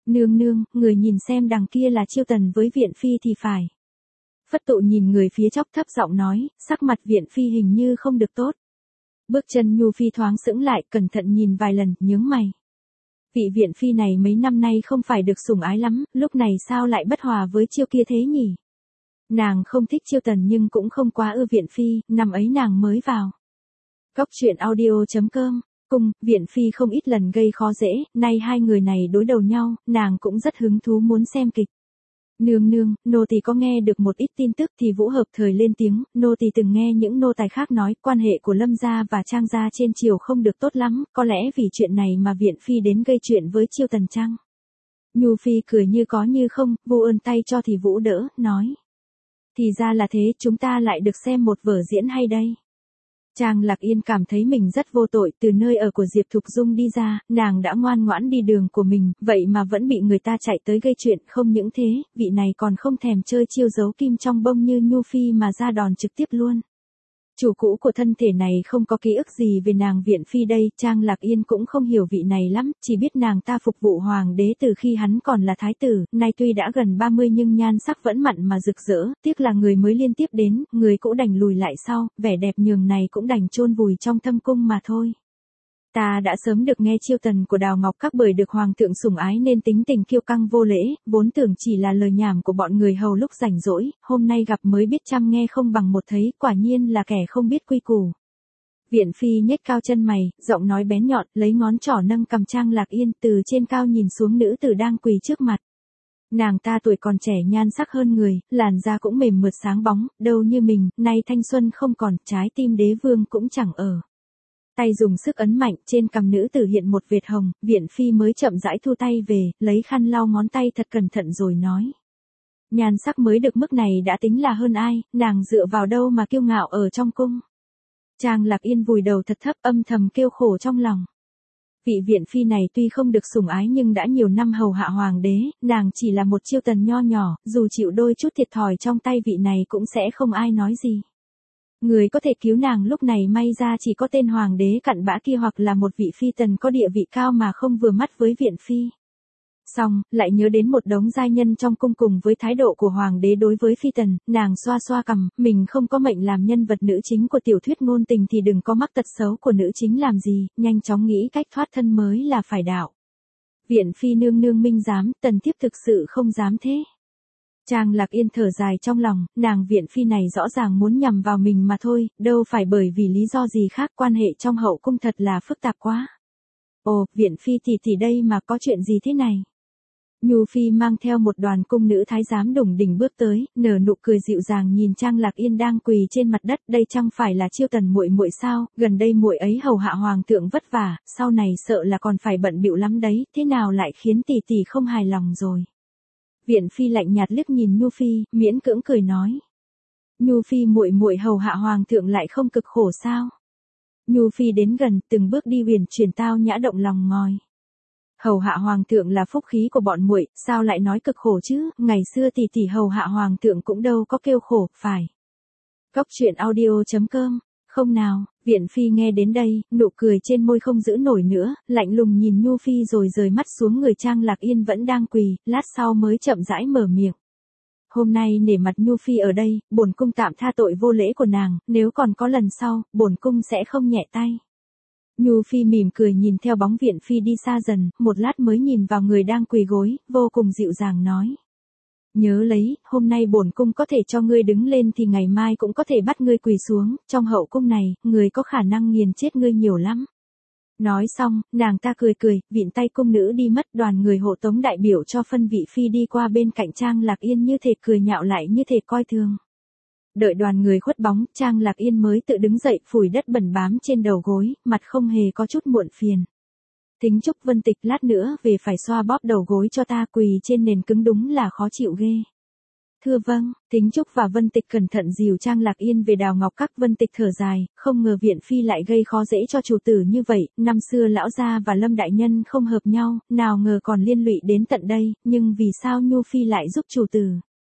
Nương nương, người nhìn xem đằng kia là Chiêu Tần với Viện Phi thì phải. Phất Tụ nhìn người phía chóc thấp giọng nói, sắc mặt Viện Phi hình như không được tốt. Bước chân Nhu Phi thoáng sững lại, cẩn thận nhìn vài lần, nhướng mày. Vị Viện Phi này mấy năm nay không phải được sủng ái lắm, lúc này sao lại bất hòa với Chiêu kia thế nhỉ? Nàng không thích Chiêu Tần nhưng cũng không quá ưa Viện Phi, năm ấy nàng mới vào. Góc truyện audio chấm com, cùng, Viện Phi không ít lần gây khó dễ, nay hai người này đối đầu nhau, nàng cũng rất hứng thú muốn xem kịch. Nương nương, nô tỳ có nghe được một ít tin tức thì Vũ Hợp thời lên tiếng, nô tỳ từng nghe những nô tài khác nói quan hệ của Lâm gia và Trang gia trên triều không được tốt lắm, có lẽ vì chuyện này mà Viện Phi đến gây chuyện với Chiêu Tần chăng? Nhu Phi cười như có như không, vô ơn tay cho thì Vũ đỡ, nói. Thì ra là thế, chúng ta lại được xem một vở diễn hay đây. Trang Lạc Yên cảm thấy mình rất vô tội, từ nơi ở của Diệp Thục Dung đi ra, nàng đã ngoan ngoãn đi đường của mình, vậy mà vẫn bị người ta chạy tới gây chuyện, không những thế, vị này còn không thèm chơi chiêu giấu kim trong bông như Nhu Phi mà ra đòn trực tiếp luôn. Chủ cũ của thân thể này không có ký ức gì về nàng Viện Phi đây, Trang Lạc Yên cũng không hiểu vị này lắm, chỉ biết nàng ta phục vụ hoàng đế từ khi hắn còn là thái tử, nay tuy đã gần ba mươi nhưng nhan sắc vẫn mặn mà rực rỡ, tiếc là người mới liên tiếp đến, người cũ đành lùi lại sau, vẻ đẹp nhường này cũng đành chôn vùi trong thâm cung mà thôi. Ta đã sớm được nghe Chiêu Tần của Đào Ngọc Các bởi được hoàng thượng sủng ái nên tính tình kiêu căng vô lễ, vốn tưởng chỉ là lời nhảm của bọn người hầu lúc rảnh rỗi, hôm nay gặp mới biết trăm nghe không bằng một thấy, quả nhiên là kẻ không biết quy củ. Viện Phi nhếch cao chân mày, giọng nói bén nhọn, lấy ngón trỏ nâng cầm Trang Lạc Yên từ trên cao nhìn xuống nữ tử đang quỳ trước mặt. Nàng ta tuổi còn trẻ nhan sắc hơn người, làn da cũng mềm mượt sáng bóng, đâu như mình, nay thanh xuân không còn, trái tim đế vương cũng chẳng ở. Tay dùng sức ấn mạnh, trên cằm nữ tử hiện một vệt hồng, Viện Phi mới chậm rãi thu tay về, lấy khăn lau ngón tay thật cẩn thận rồi nói. Nhan sắc mới được mức này đã tính là hơn ai, nàng dựa vào đâu mà kiêu ngạo ở trong cung. Trang Lạc Yên vùi đầu thật thấp âm thầm kêu khổ trong lòng. Vị Viện Phi này tuy không được sủng ái nhưng đã nhiều năm hầu hạ hoàng đế, nàng chỉ là một Chiêu Tần nho nhỏ, dù chịu đôi chút thiệt thòi trong tay vị này cũng sẽ không ai nói gì. Người có thể cứu nàng lúc này may ra chỉ có tên hoàng đế cặn bã kia hoặc là một vị phi tần có địa vị cao mà không vừa mắt với Viện Phi. Xong, lại nhớ đến một đống giai nhân trong cung cùng với thái độ của hoàng đế đối với phi tần, nàng xoa xoa cằm, mình không có mệnh làm nhân vật nữ chính của tiểu thuyết ngôn tình thì đừng có mắc tật xấu của nữ chính làm gì, nhanh chóng nghĩ cách thoát thân mới là phải đạo. Viện Phi nương nương minh dám, tần thiếp thực sự không dám thế. Trang Lạc Yên thở dài trong lòng, nàng Viện Phi này rõ ràng muốn nhằm vào mình mà thôi, đâu phải bởi vì lý do gì khác, quan hệ trong hậu cung thật là phức tạp quá. Ồ, Viện Phi thì thì đây mà có chuyện gì thế này? Nhu Phi mang theo một đoàn cung nữ thái giám đủng đỉnh bước tới, nở nụ cười dịu dàng nhìn Trang Lạc Yên đang quỳ trên mặt đất, đây chẳng phải là Chiêu Tần muội muội sao, gần đây muội ấy hầu hạ hoàng thượng vất vả, sau này sợ là còn phải bận bịu lắm đấy, thế nào lại khiến tỷ tỷ không hài lòng rồi. Viện Phi lạnh nhạt liếc nhìn Nhu Phi, miễn cưỡng cười nói. Nhu Phi muội muội hầu hạ hoàng thượng lại không cực khổ sao? Nhu Phi đến gần, từng bước đi huyền chuyển tao nhã động lòng ngòi. Hầu hạ hoàng thượng là phúc khí của bọn muội, sao lại nói cực khổ chứ, ngày xưa tỷ tỷ hầu hạ hoàng thượng cũng đâu có kêu khổ, phải. Góc truyện audio chấm com, không nào, Viện Phi nghe đến đây, nụ cười trên môi không giữ nổi nữa, lạnh lùng nhìn Nhu Phi rồi rời mắt xuống người Trang Lạc Yên vẫn đang quỳ, lát sau mới chậm rãi mở miệng. Hôm nay nể mặt Nhu Phi ở đây, bổn cung tạm tha tội vô lễ của nàng, nếu còn có lần sau, bổn cung sẽ không nhẹ tay. Nhu Phi mỉm cười nhìn theo bóng Viện Phi đi xa dần, một lát mới nhìn vào người đang quỳ gối, vô cùng dịu dàng nói. Nhớ lấy, hôm nay bổn cung có thể cho ngươi đứng lên thì ngày mai cũng có thể bắt ngươi quỳ xuống, trong hậu cung này, người có khả năng nghiền chết ngươi nhiều lắm. Nói xong, nàng ta cười cười, vịn tay cung nữ đi mất, đoàn người hộ tống đại biểu cho phân vị Phi đi qua bên cạnh Trang Lạc Yên như thể cười nhạo lại như thể coi thường. Đợi đoàn người khuất bóng, Trang Lạc Yên mới tự đứng dậy phủi đất bẩn bám trên đầu gối, mặt không hề có chút muộn phiền. Thính Trúc Vân Tịch lát nữa về phải xoa bóp đầu gối cho ta, quỳ trên nền cứng đúng là khó chịu ghê. Thưa vâng, Thính Trúc và Vân Tịch cẩn thận dìu Trang Lạc Yên về Đào Ngọc Các. Vân Tịch thở dài, không ngờ Viện Phi lại gây khó dễ cho chủ tử như vậy, năm xưa lão gia và Lâm đại nhân không hợp nhau, nào ngờ còn liên lụy đến tận đây, nhưng vì sao Nhu Phi lại giúp chủ tử?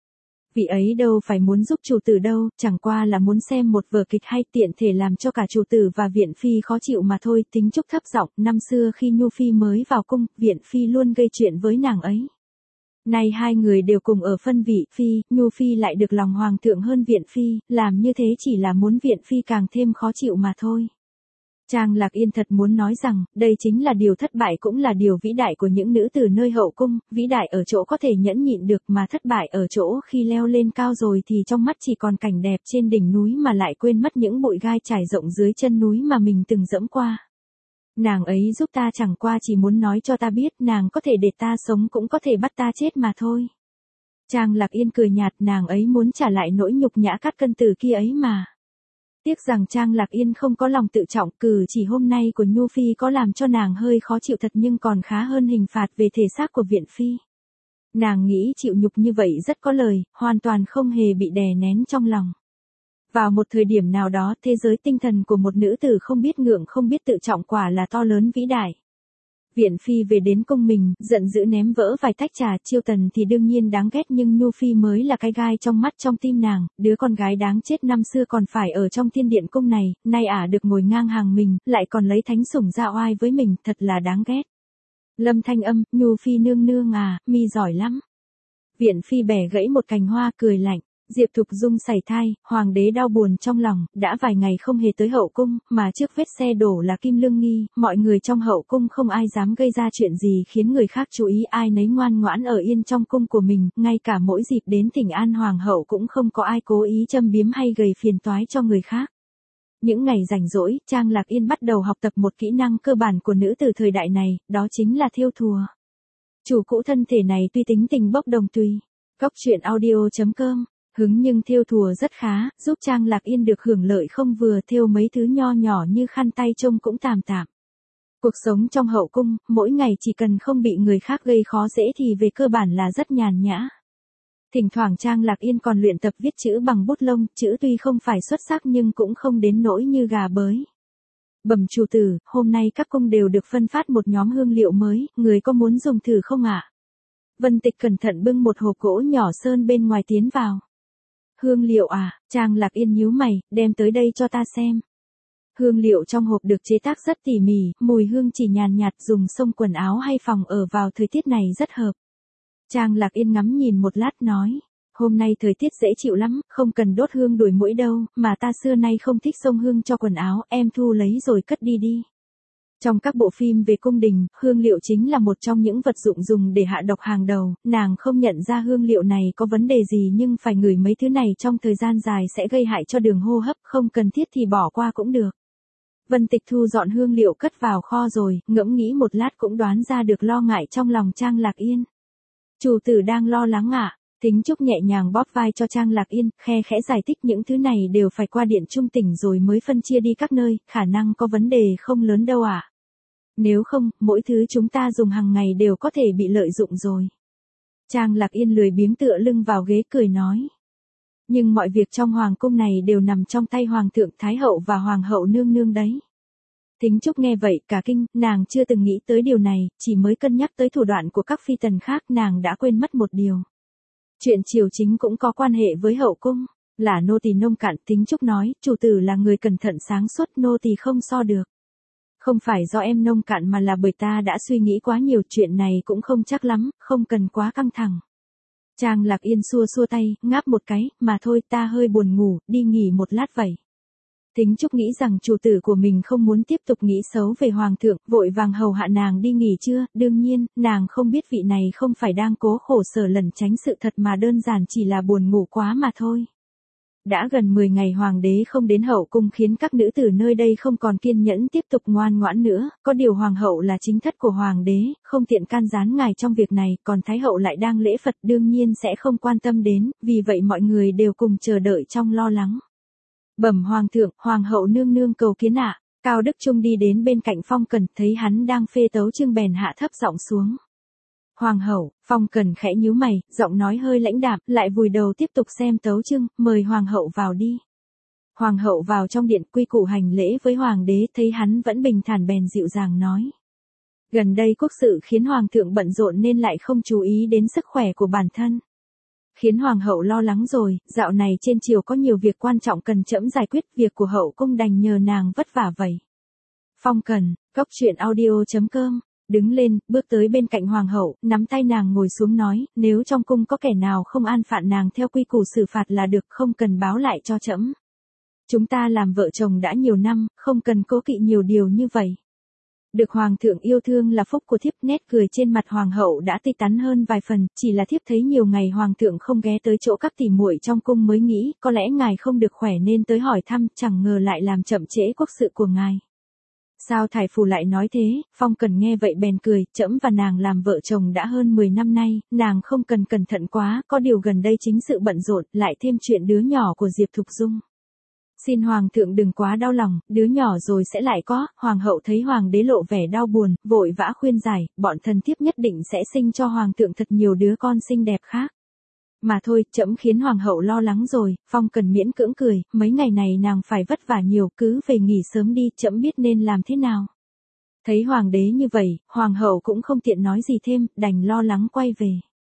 Vị ấy đâu phải muốn giúp chủ tử đâu, chẳng qua là muốn xem một vở kịch hay tiện thể làm cho cả chủ tử và Viện Phi khó chịu mà thôi. Tính Trúc thấp giọng, năm xưa khi Nhu Phi mới vào cung, Viện Phi luôn gây chuyện với nàng ấy. Nay hai người đều cùng ở phân vị, Phi, Nhu Phi lại được lòng Hoàng thượng hơn Viện Phi, làm như thế chỉ là muốn Viện Phi càng thêm khó chịu mà thôi. Trang Lạc Yên thật muốn nói rằng, đây chính là điều thất bại cũng là điều vĩ đại của những nữ tử nơi hậu cung, vĩ đại ở chỗ có thể nhẫn nhịn được mà thất bại ở chỗ khi leo lên cao rồi thì trong mắt chỉ còn cảnh đẹp trên đỉnh núi mà lại quên mất những bụi gai trải rộng dưới chân núi mà mình từng dẫm qua. Nàng ấy giúp ta chẳng qua chỉ muốn nói cho ta biết nàng có thể để ta sống cũng có thể bắt ta chết mà thôi. Trang Lạc Yên cười nhạt, nàng ấy muốn trả lại nỗi nhục nhã cát cân tử kia ấy mà. Tiếc rằng Trang Lạc Yên không có lòng tự trọng, cử chỉ hôm nay của Nhu Phi có làm cho nàng hơi khó chịu thật nhưng còn khá hơn hình phạt về thể xác của Viện Phi. Nàng nghĩ chịu nhục như vậy rất có lời, hoàn toàn không hề bị đè nén trong lòng. Vào một thời điểm nào đó, thế giới tinh thần của một nữ tử không biết ngượng không biết tự trọng quả là to lớn vĩ đại. Viện Phi về đến cung mình, giận dữ ném vỡ vài tách trà, Chiêu Tần thì đương nhiên đáng ghét nhưng Nhu Phi mới là cái gai trong mắt trong tim nàng, đứa con gái đáng chết năm xưa còn phải ở trong thiên điện cung này, nay ả được ngồi ngang hàng mình, lại còn lấy thánh sủng ra oai với mình, thật là đáng ghét. Lâm Thanh Âm, Nhu Phi nương nương à, mi giỏi lắm. Viện Phi bẻ gãy một cành hoa cười lạnh. Diệp Thục Dung sảy thai, hoàng đế đau buồn trong lòng, đã vài ngày không hề tới hậu cung, mà trước vết xe đổ là Kim Lương Nghi, mọi người trong hậu cung không ai dám gây ra chuyện gì khiến người khác chú ý, ai nấy ngoan ngoãn ở yên trong cung của mình, ngay cả mỗi dịp đến thỉnh an hoàng hậu cũng không có ai cố ý châm biếm hay gây phiền toái cho người khác. Những ngày rảnh rỗi, Trang Lạc Yên bắt đầu học tập một kỹ năng cơ bản của nữ từ thời đại này, đó chính là thêu thùa. Chủ cũ thân thể này tuy tính tình bốc đồng tùy. Cóc truyện audio chấm com hứng nhưng thêu thùa rất khá, giúp Trang Lạc Yên được hưởng lợi không vừa, thêu mấy thứ nho nhỏ như khăn tay trông cũng tạm tạm. Cuộc sống trong hậu cung, mỗi ngày chỉ cần không bị người khác gây khó dễ thì về cơ bản là rất nhàn nhã. Thỉnh thoảng Trang Lạc Yên còn luyện tập viết chữ bằng bút lông, chữ tuy không phải xuất sắc nhưng cũng không đến nỗi như gà bới. Bẩm chủ tử, hôm nay các cung đều được phân phát một nhóm hương liệu mới, người có muốn dùng thử không ạ? Vân Tịch cẩn thận bưng một hộp gỗ nhỏ sơn bên ngoài tiến vào. Hương liệu à, Trang Lạc Yên nhíu mày, đem tới đây cho ta xem. Hương liệu trong hộp được chế tác rất tỉ mỉ, mùi hương chỉ nhàn nhạt, dùng xông quần áo hay phòng ở vào thời tiết này rất hợp. Trang Lạc Yên ngắm nhìn một lát nói, hôm nay thời tiết dễ chịu lắm, không cần đốt hương đuổi muỗi đâu, mà ta xưa nay không thích xông hương cho quần áo, em thu lấy rồi cất đi đi. Trong các bộ phim về cung đình, hương liệu chính là một trong những vật dụng dùng để hạ độc hàng đầu, nàng không nhận ra hương liệu này có vấn đề gì nhưng phải ngửi mấy thứ này trong thời gian dài sẽ gây hại cho đường hô hấp, không cần thiết thì bỏ qua cũng được. Vân Tịch thu dọn hương liệu cất vào kho rồi, ngẫm nghĩ một lát cũng đoán ra được lo ngại trong lòng Trang Lạc Yên. Chủ tử đang lo lắng ạ. À? Thính Trúc nhẹ nhàng bóp vai cho Trang Lạc Yên, khe khẽ giải thích những thứ này đều phải qua điện trung tỉnh rồi mới phân chia đi các nơi, khả năng có vấn đề không lớn đâu ạ. À? Nếu không, mỗi thứ chúng ta dùng hàng ngày đều có thể bị lợi dụng rồi. Trang Lạc Yên lười biếng tựa lưng vào ghế cười nói. Nhưng mọi việc trong hoàng cung này đều nằm trong tay hoàng thượng thái hậu và hoàng hậu nương nương đấy. Thính Trúc nghe vậy cả kinh, nàng chưa từng nghĩ tới điều này, chỉ mới cân nhắc tới thủ đoạn của các phi tần khác nàng đã quên mất một điều. Chuyện triều chính cũng có quan hệ với hậu cung, là nô tỳ nông cạn. Thính Trúc nói, chủ tử là người cẩn thận sáng suốt, nô tỳ không so được. Không phải do em nông cạn mà là bởi ta đã suy nghĩ quá nhiều, chuyện này cũng không chắc lắm, không cần quá căng thẳng. Trang Lạc Yên xua xua tay, ngáp một cái, mà thôi ta hơi buồn ngủ, đi nghỉ một lát vậy. Thính Trúc nghĩ rằng chủ tử của mình không muốn tiếp tục nghĩ xấu về hoàng thượng, vội vàng hầu hạ nàng đi nghỉ trưa, đương nhiên, nàng không biết vị này không phải đang cố khổ sở lẩn tránh sự thật mà đơn giản chỉ là buồn ngủ quá mà thôi. Đã gần mười ngày hoàng đế không đến hậu cung khiến các nữ tử nơi đây không còn kiên nhẫn tiếp tục ngoan ngoãn nữa, có điều hoàng hậu là chính thất của hoàng đế, không tiện can gián ngài trong việc này, còn thái hậu lại đang lễ Phật đương nhiên sẽ không quan tâm đến, vì vậy mọi người đều cùng chờ đợi trong lo lắng. Bẩm hoàng thượng, hoàng hậu nương nương cầu kiến ạ. Cao Đức Trung đi đến bên cạnh Phong Cần, thấy hắn đang phê tấu chương bèn hạ thấp giọng xuống. Hoàng hậu, Phong Cần khẽ nhíu mày, giọng nói hơi lãnh đạm, lại vùi đầu tiếp tục xem tấu chương, mời hoàng hậu vào đi. Hoàng hậu vào trong điện quy củ hành lễ với hoàng đế, thấy hắn vẫn bình thản bèn dịu dàng nói. Gần đây quốc sự khiến hoàng thượng bận rộn nên lại không chú ý đến sức khỏe của bản thân. Khiến hoàng hậu lo lắng rồi, dạo này trên triều có nhiều việc quan trọng cần trẫm giải quyết, việc của hậu cung đành nhờ nàng vất vả vậy. Phong Cần, Cốc Truyện Audio chấm com, đứng lên, bước tới bên cạnh hoàng hậu, nắm tay nàng ngồi xuống nói, nếu trong cung có kẻ nào không an phận nàng theo quy củ xử phạt là được, không cần báo lại cho trẫm. Chúng ta làm vợ chồng đã nhiều năm, không cần cố kỵ nhiều điều như vậy. Được hoàng thượng yêu thương là phúc của thiếp, nét cười trên mặt hoàng hậu đã tươi tắn hơn vài phần, chỉ là thiếp thấy nhiều ngày hoàng thượng không ghé tới chỗ các tỷ muội trong cung mới nghĩ, có lẽ ngài không được khỏe nên tới hỏi thăm, chẳng ngờ lại làm chậm trễ quốc sự của ngài. Sao thải phù lại nói thế? Phong Cần nghe vậy bèn cười, trẫm và nàng làm vợ chồng đã hơn mười năm nay, nàng không cần cẩn thận quá, có điều gần đây chính sự bận rộn, lại thêm chuyện đứa nhỏ của Diệp Thục Dung. Xin hoàng thượng đừng quá đau lòng, đứa nhỏ rồi sẽ lại có. Hoàng hậu thấy hoàng đế lộ vẻ đau buồn, vội vã khuyên giải, bọn thần thiếp nhất định sẽ sinh cho hoàng thượng thật nhiều đứa con xinh đẹp khác. Mà thôi, trẫm khiến hoàng hậu lo lắng rồi. Phong Cần miễn cưỡng cười, mấy ngày này nàng phải vất vả nhiều, cứ về nghỉ sớm đi, trẫm biết nên làm thế nào. Thấy hoàng đế như vậy, hoàng hậu cũng không tiện nói gì thêm, đành lo lắng quay về.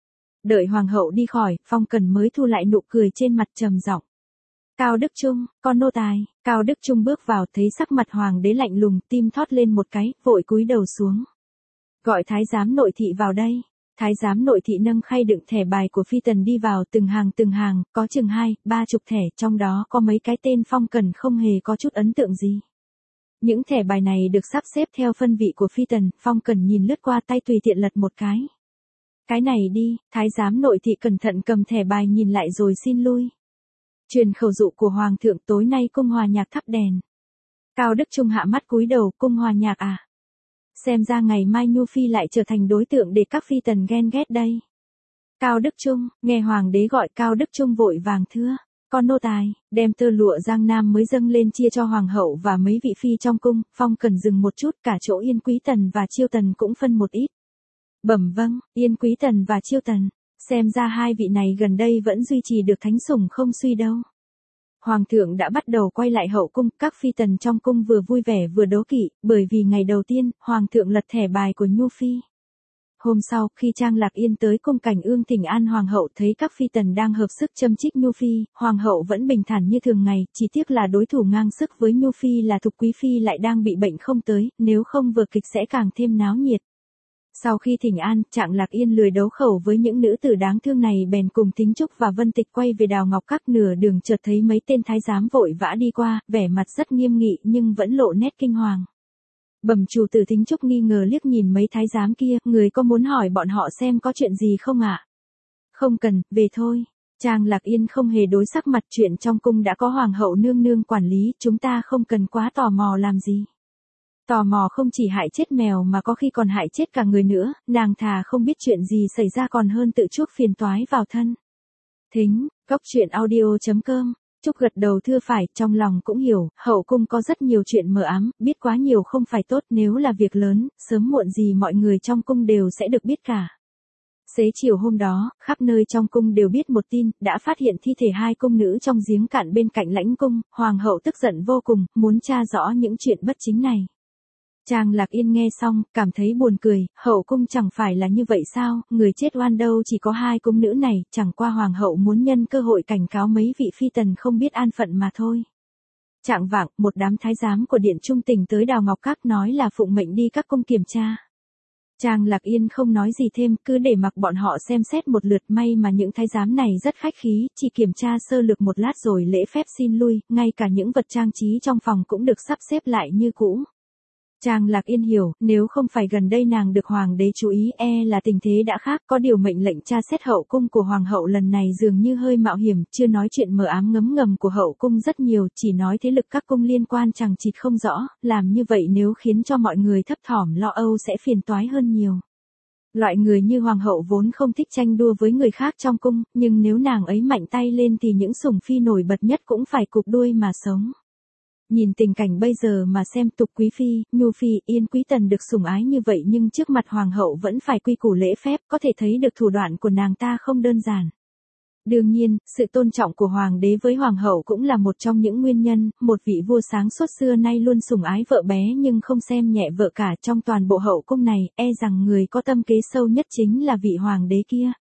Đợi hoàng hậu đi khỏi, Phong Cần mới thu lại nụ cười trên mặt, trầm giọng. Cao Đức Trung, con nô tài. Cao Đức Trung bước vào, thấy sắc mặt hoàng đế lạnh lùng, tim thót lên một cái, vội cúi đầu xuống. Gọi thái giám nội thị vào đây. Thái giám nội thị nâng khay đựng thẻ bài của phi tần đi vào, từng hàng từng hàng, có chừng hai, ba chục thẻ, trong đó có mấy cái tên Phong Cần không hề có chút ấn tượng gì. Những thẻ bài này được sắp xếp theo phân vị của phi tần, Phong Cần nhìn lướt qua tay tùy tiện lật một cái. Cái này đi, thái giám nội thị cẩn thận cầm thẻ bài nhìn lại rồi xin lui. Truyền khẩu dụ của hoàng thượng, tối nay cung hòa nhạc thắp đèn. Cao Đức Trung hạ mắt cúi đầu, cung hòa nhạc à? Xem ra ngày mai Nhu Phi lại trở thành đối tượng để các phi tần ghen ghét đây. Cao Đức Trung, nghe hoàng đế gọi, Cao Đức Trung vội vàng thưa. Con nô tài, đem tơ lụa Giang Nam mới dâng lên chia cho hoàng hậu và mấy vị phi trong cung. Phong Cần dừng một chút, cả chỗ Yên Quý Tần và Chiêu Tần cũng phân một ít. Bẩm vâng, Yên Quý Tần và Chiêu Tần. Xem ra hai vị này gần đây vẫn duy trì được thánh sủng không suy đâu. Hoàng thượng đã bắt đầu quay lại hậu cung, các phi tần trong cung vừa vui vẻ vừa đố kỵ, bởi vì ngày đầu tiên, hoàng thượng lật thẻ bài của Nhu Phi. Hôm sau, khi Trang Lạc Yên tới cung Cảnh Ương thỉnh an hoàng hậu, thấy các phi tần đang hợp sức châm chích Nhu Phi, hoàng hậu vẫn bình thản như thường ngày, chỉ tiếc là đối thủ ngang sức với Nhu Phi là Thục Quý Phi lại đang bị bệnh không tới, nếu không vừa kịch sẽ càng thêm náo nhiệt. Sau khi thỉnh an, Trạng Lạc Yên lười đấu khẩu với những nữ tử đáng thương này bèn cùng Thính Trúc và Vân Tịch quay về Đào Ngọc Các. Nửa đường chợt thấy mấy tên thái giám vội vã đi qua, vẻ mặt rất nghiêm nghị nhưng vẫn lộ nét kinh hoàng. Bẩm chủ tử, Thính Trúc nghi ngờ liếc nhìn mấy thái giám kia, người có muốn hỏi bọn họ xem có chuyện gì không ạ? Không cần, về thôi. Trang Lạc Yên không hề đối sắc mặt, chuyện trong cung đã có hoàng hậu nương nương quản lý, chúng ta không cần quá tò mò làm gì. Tò mò không chỉ hại chết mèo mà có khi còn hại chết cả người nữa, nàng thà không biết chuyện gì xảy ra còn hơn tự chuốc phiền toái vào thân. Thính, Cốc Truyện Audio chấm com, Trúc gật đầu thưa phải, trong lòng cũng hiểu, hậu cung có rất nhiều chuyện mờ ám, biết quá nhiều không phải tốt, nếu là việc lớn, sớm muộn gì mọi người trong cung đều sẽ được biết cả. Xế chiều hôm đó, khắp nơi trong cung đều biết một tin, đã phát hiện thi thể hai cung nữ trong giếng cạn bên cạnh lãnh cung, hoàng hậu tức giận vô cùng, muốn tra rõ những chuyện bất chính này. Trang Lạc Yên nghe xong, cảm thấy buồn cười, hậu cung chẳng phải là như vậy sao, người chết oan đâu chỉ có hai cung nữ này, chẳng qua hoàng hậu muốn nhân cơ hội cảnh cáo mấy vị phi tần không biết an phận mà thôi. Trạng vạng, một đám thái giám của Điện Trung Tỉnh tới Đào Ngọc Các nói là phụng mệnh đi các cung kiểm tra. Trang Lạc Yên không nói gì thêm, cứ để mặc bọn họ xem xét một lượt, may mà những thái giám này rất khách khí, chỉ kiểm tra sơ lược một lát rồi lễ phép xin lui, ngay cả những vật trang trí trong phòng cũng được sắp xếp lại như cũ. Trang Lạc Yên hiểu, nếu không phải gần đây nàng được hoàng đế chú ý, e là tình thế đã khác, có điều mệnh lệnh tra xét hậu cung của hoàng hậu lần này dường như hơi mạo hiểm, chưa nói chuyện mờ ám ngấm ngầm của hậu cung rất nhiều, chỉ nói thế lực các cung liên quan chẳng chịt không rõ, làm như vậy nếu khiến cho mọi người thấp thỏm lo âu sẽ phiền toái hơn nhiều. Loại người như hoàng hậu vốn không thích tranh đua với người khác trong cung, nhưng nếu nàng ấy mạnh tay lên thì những sủng phi nổi bật nhất cũng phải cụp đuôi mà sống. Nhìn tình cảnh bây giờ mà xem, Tục Quý Phi, Nhu Phi, Yên Quý Tần được sủng ái như vậy nhưng trước mặt hoàng hậu vẫn phải quy củ lễ phép, có thể thấy được thủ đoạn của nàng ta không đơn giản. Đương nhiên, sự tôn trọng của hoàng đế với hoàng hậu cũng là một trong những nguyên nhân, một vị vua sáng suốt xưa nay luôn sủng ái vợ bé nhưng không xem nhẹ vợ cả, trong toàn bộ hậu cung này, e rằng người có tâm kế sâu nhất chính là vị hoàng đế kia.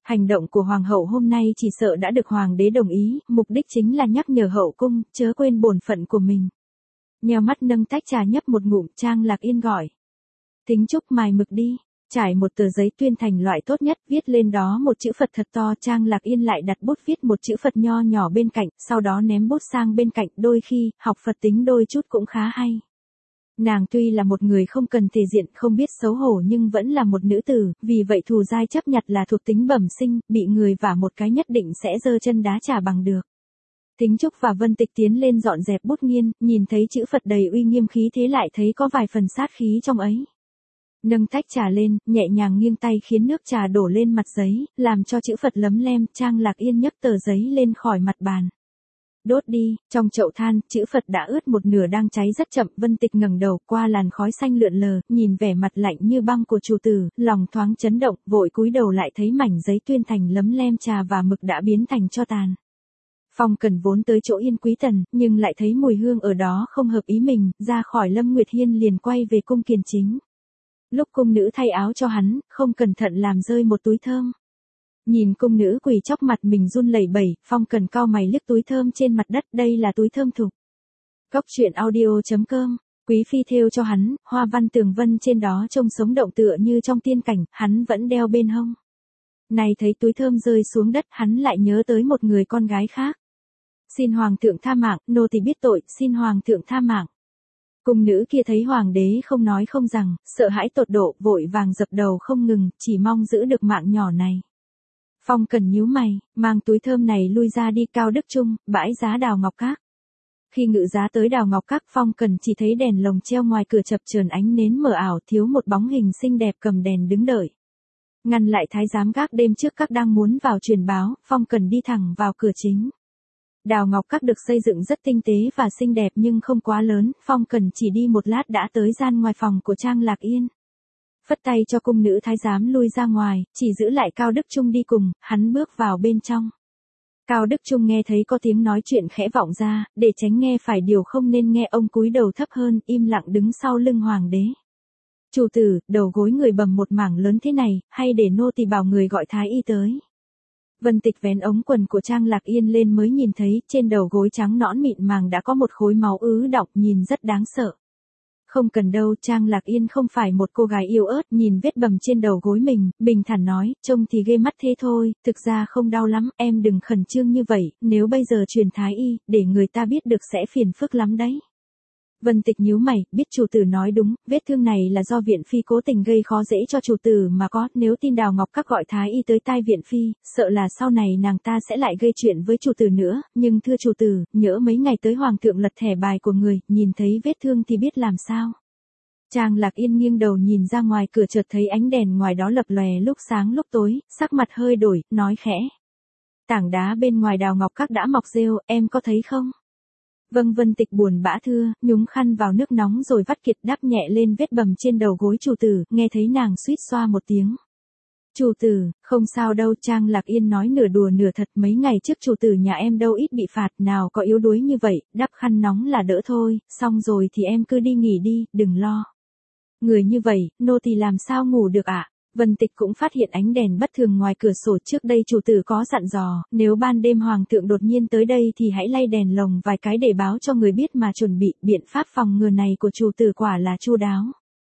Hành động của hoàng hậu hôm nay chỉ sợ đã được hoàng đế đồng ý, mục đích chính là nhắc nhở hậu cung, chớ quên bổn phận của mình. Nheo mắt nâng tách trà nhấp một ngụm, Trang Lạc Yên gọi. Thính Trúc mài mực đi, trải một tờ giấy tuyên thành loại tốt nhất, viết lên đó một chữ Phật thật to, Trang Lạc Yên lại đặt bút viết một chữ Phật nho nhỏ bên cạnh, sau đó ném bút sang bên cạnh, đôi khi, học Phật tính đôi chút cũng khá hay. Nàng tuy là một người không cần thể diện, không biết xấu hổ nhưng vẫn là một nữ tử, vì vậy thù dai chấp nhặt là thuộc tính bẩm sinh, bị người vả một cái nhất định sẽ giơ chân đá trả bằng được. Thính Trúc và Vân Tịch tiến lên dọn dẹp bút nghiên, nhìn thấy chữ Phật đầy uy nghiêm khí thế lại thấy có vài phần sát khí trong ấy. Nâng tách trà lên, nhẹ nhàng nghiêng tay khiến nước trà đổ lên mặt giấy, làm cho chữ Phật lấm lem, Trang Lạc Yên nhấc tờ giấy lên khỏi mặt bàn. Đốt đi, trong chậu than, chữ Phật đã ướt một nửa đang cháy rất chậm, Vân Tịch ngẩng đầu qua làn khói xanh lượn lờ, nhìn vẻ mặt lạnh như băng của chủ tử, lòng thoáng chấn động, vội cúi đầu lại thấy mảnh giấy tuyên thành lấm lem trà và mực đã biến thành tro tàn. Phong Cần vốn tới chỗ Yên Quý Tần, nhưng lại thấy mùi hương ở đó không hợp ý mình, ra khỏi Lâm Nguyệt Hiên liền quay về cung Kiền Chính. Lúc cung nữ thay áo cho hắn, không cẩn thận làm rơi một túi thơm. Nhìn cung nữ quỳ chóc mặt mình run lẩy bẩy, Phong Cần cau mày liếc túi thơm trên mặt đất, đây là túi thơm thục. Góc truyện audio chấm com, Quý phi thêu cho hắn, hoa văn tường vân trên đó trông sống động tựa như trong tiên cảnh, hắn vẫn đeo bên hông. Này thấy túi thơm rơi xuống đất, hắn lại nhớ tới một người con gái khác. Xin hoàng thượng tha mạng, nô tỳ biết tội, xin hoàng thượng tha mạng. Cung nữ kia thấy hoàng đế không nói không rằng, sợ hãi tột độ, vội vàng dập đầu không ngừng, chỉ mong giữ được mạng nhỏ này. Phong Cần nhíu mày, mang túi thơm này lui ra đi. Cao Đức Trung, bãi giá Đào Ngọc Các. Khi ngự giá tới Đào Ngọc Các, Phong Cần chỉ thấy đèn lồng treo ngoài cửa chập chờn ánh nến mờ ảo, thiếu một bóng hình xinh đẹp cầm đèn đứng đợi. Ngăn lại thái giám gác đêm trước các đang muốn vào truyền báo, Phong Cần đi thẳng vào cửa chính. Đào Ngọc Các được xây dựng rất tinh tế và xinh đẹp nhưng không quá lớn, Phong Cần chỉ đi một lát đã tới gian ngoài phòng của Trang Lạc Yên. Phất tay cho cung nữ thái giám lui ra ngoài, chỉ giữ lại Cao Đức Trung đi cùng, hắn bước vào bên trong. Cao Đức Trung nghe thấy có tiếng nói chuyện khẽ vọng ra, để tránh nghe phải điều không nên nghe, ông cúi đầu thấp hơn, im lặng đứng sau lưng hoàng đế. Chủ tử, đầu gối người bầm một mảng lớn thế này, hay để nô tỳ bảo người gọi thái y tới. Vân Tịch vén ống quần của Trang Lạc Yên lên mới nhìn thấy, trên đầu gối trắng nõn mịn màng đã có một khối máu ứ đọng, nhìn rất đáng sợ. Không cần đâu, Trang Lạc Yên không phải một cô gái yếu ớt, nhìn vết bầm trên đầu gối mình, bình thản nói, trông thì ghê mắt thế thôi, thực ra không đau lắm, em đừng khẩn trương như vậy, nếu bây giờ truyền thái y, để người ta biết được sẽ phiền phức lắm đấy. Vân Tịch nhíu mày, biết chủ tử nói đúng, vết thương này là do viện phi cố tình gây khó dễ cho chủ tử mà có, nếu tin Đào Ngọc Các gọi thái y tới tai viện phi, sợ là sau này nàng ta sẽ lại gây chuyện với chủ tử nữa, nhưng thưa chủ tử, nhỡ mấy ngày tới hoàng thượng lật thẻ bài của người, nhìn thấy vết thương thì biết làm sao. Trang Lạc Yên nghiêng đầu nhìn ra ngoài cửa, chợt thấy ánh đèn ngoài đó lập lòe lúc sáng lúc tối, sắc mặt hơi đổi, nói khẽ. Tảng đá bên ngoài Đào Ngọc Các đã mọc rêu, em có thấy không? Vâng. Vân Tịch buồn bã thưa, nhúng khăn vào nước nóng rồi vắt kiệt đắp nhẹ lên vết bầm trên đầu gối chủ tử, nghe thấy nàng suýt xoa một tiếng. Chủ tử, không sao đâu, Trang Lạc Yên nói nửa đùa nửa thật, mấy ngày trước chủ tử nhà em đâu ít bị phạt, nào có yếu đuối như vậy, đắp khăn nóng là đỡ thôi, xong rồi thì em cứ đi nghỉ đi, đừng lo. Người như vậy, nô tỳ làm sao ngủ được ạ? À? Vân Tịch cũng phát hiện ánh đèn bất thường ngoài cửa sổ, trước đây chủ tử có dặn dò, nếu ban đêm hoàng thượng đột nhiên tới đây thì hãy lay đèn lồng vài cái để báo cho người biết mà chuẩn bị, biện pháp phòng ngừa này của chủ tử quả là chu đáo.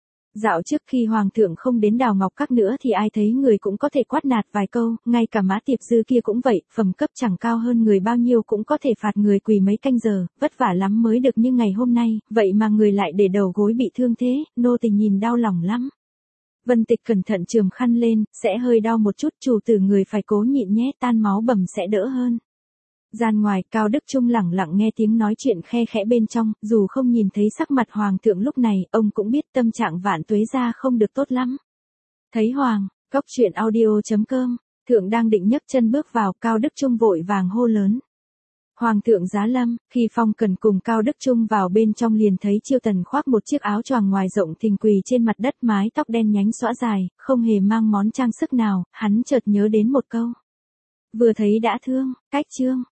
Dạo trước khi hoàng thượng không đến Đào Ngọc Các nữa thì ai thấy người cũng có thể quát nạt vài câu, ngay cả Mã Tiệp Dư kia cũng vậy, phẩm cấp chẳng cao hơn người bao nhiêu cũng có thể phạt người quỳ mấy canh giờ, vất vả lắm mới được như ngày hôm nay, vậy mà người lại để đầu gối bị thương thế, nô tỳ nhìn đau lòng lắm. Vân Tịch cẩn thận chườm khăn lên, sẽ hơi đau một chút, chủ tử người phải cố nhịn nhé, tan máu bầm sẽ đỡ hơn. Gian ngoài, Cao Đức Trung lẳng lặng nghe tiếng nói chuyện khe khẽ bên trong, dù không nhìn thấy sắc mặt hoàng thượng lúc này, ông cũng biết tâm trạng Vạn Tuế gia không được tốt lắm. Thấy hoàng, góc truyện audio chấm com, thượng đang định nhấc chân bước vào, Cao Đức Trung vội vàng hô lớn. Hoàng thượng giá lâm, khi Phong Cần cùng Cao Đức Trung vào bên trong liền thấy Chiêu Tần khoác một chiếc áo choàng ngoài rộng thình quỳ trên mặt đất, mái tóc đen nhánh xõa dài, không hề mang món trang sức nào, hắn chợt nhớ đến một câu. Vừa thấy đã thương, cách chương.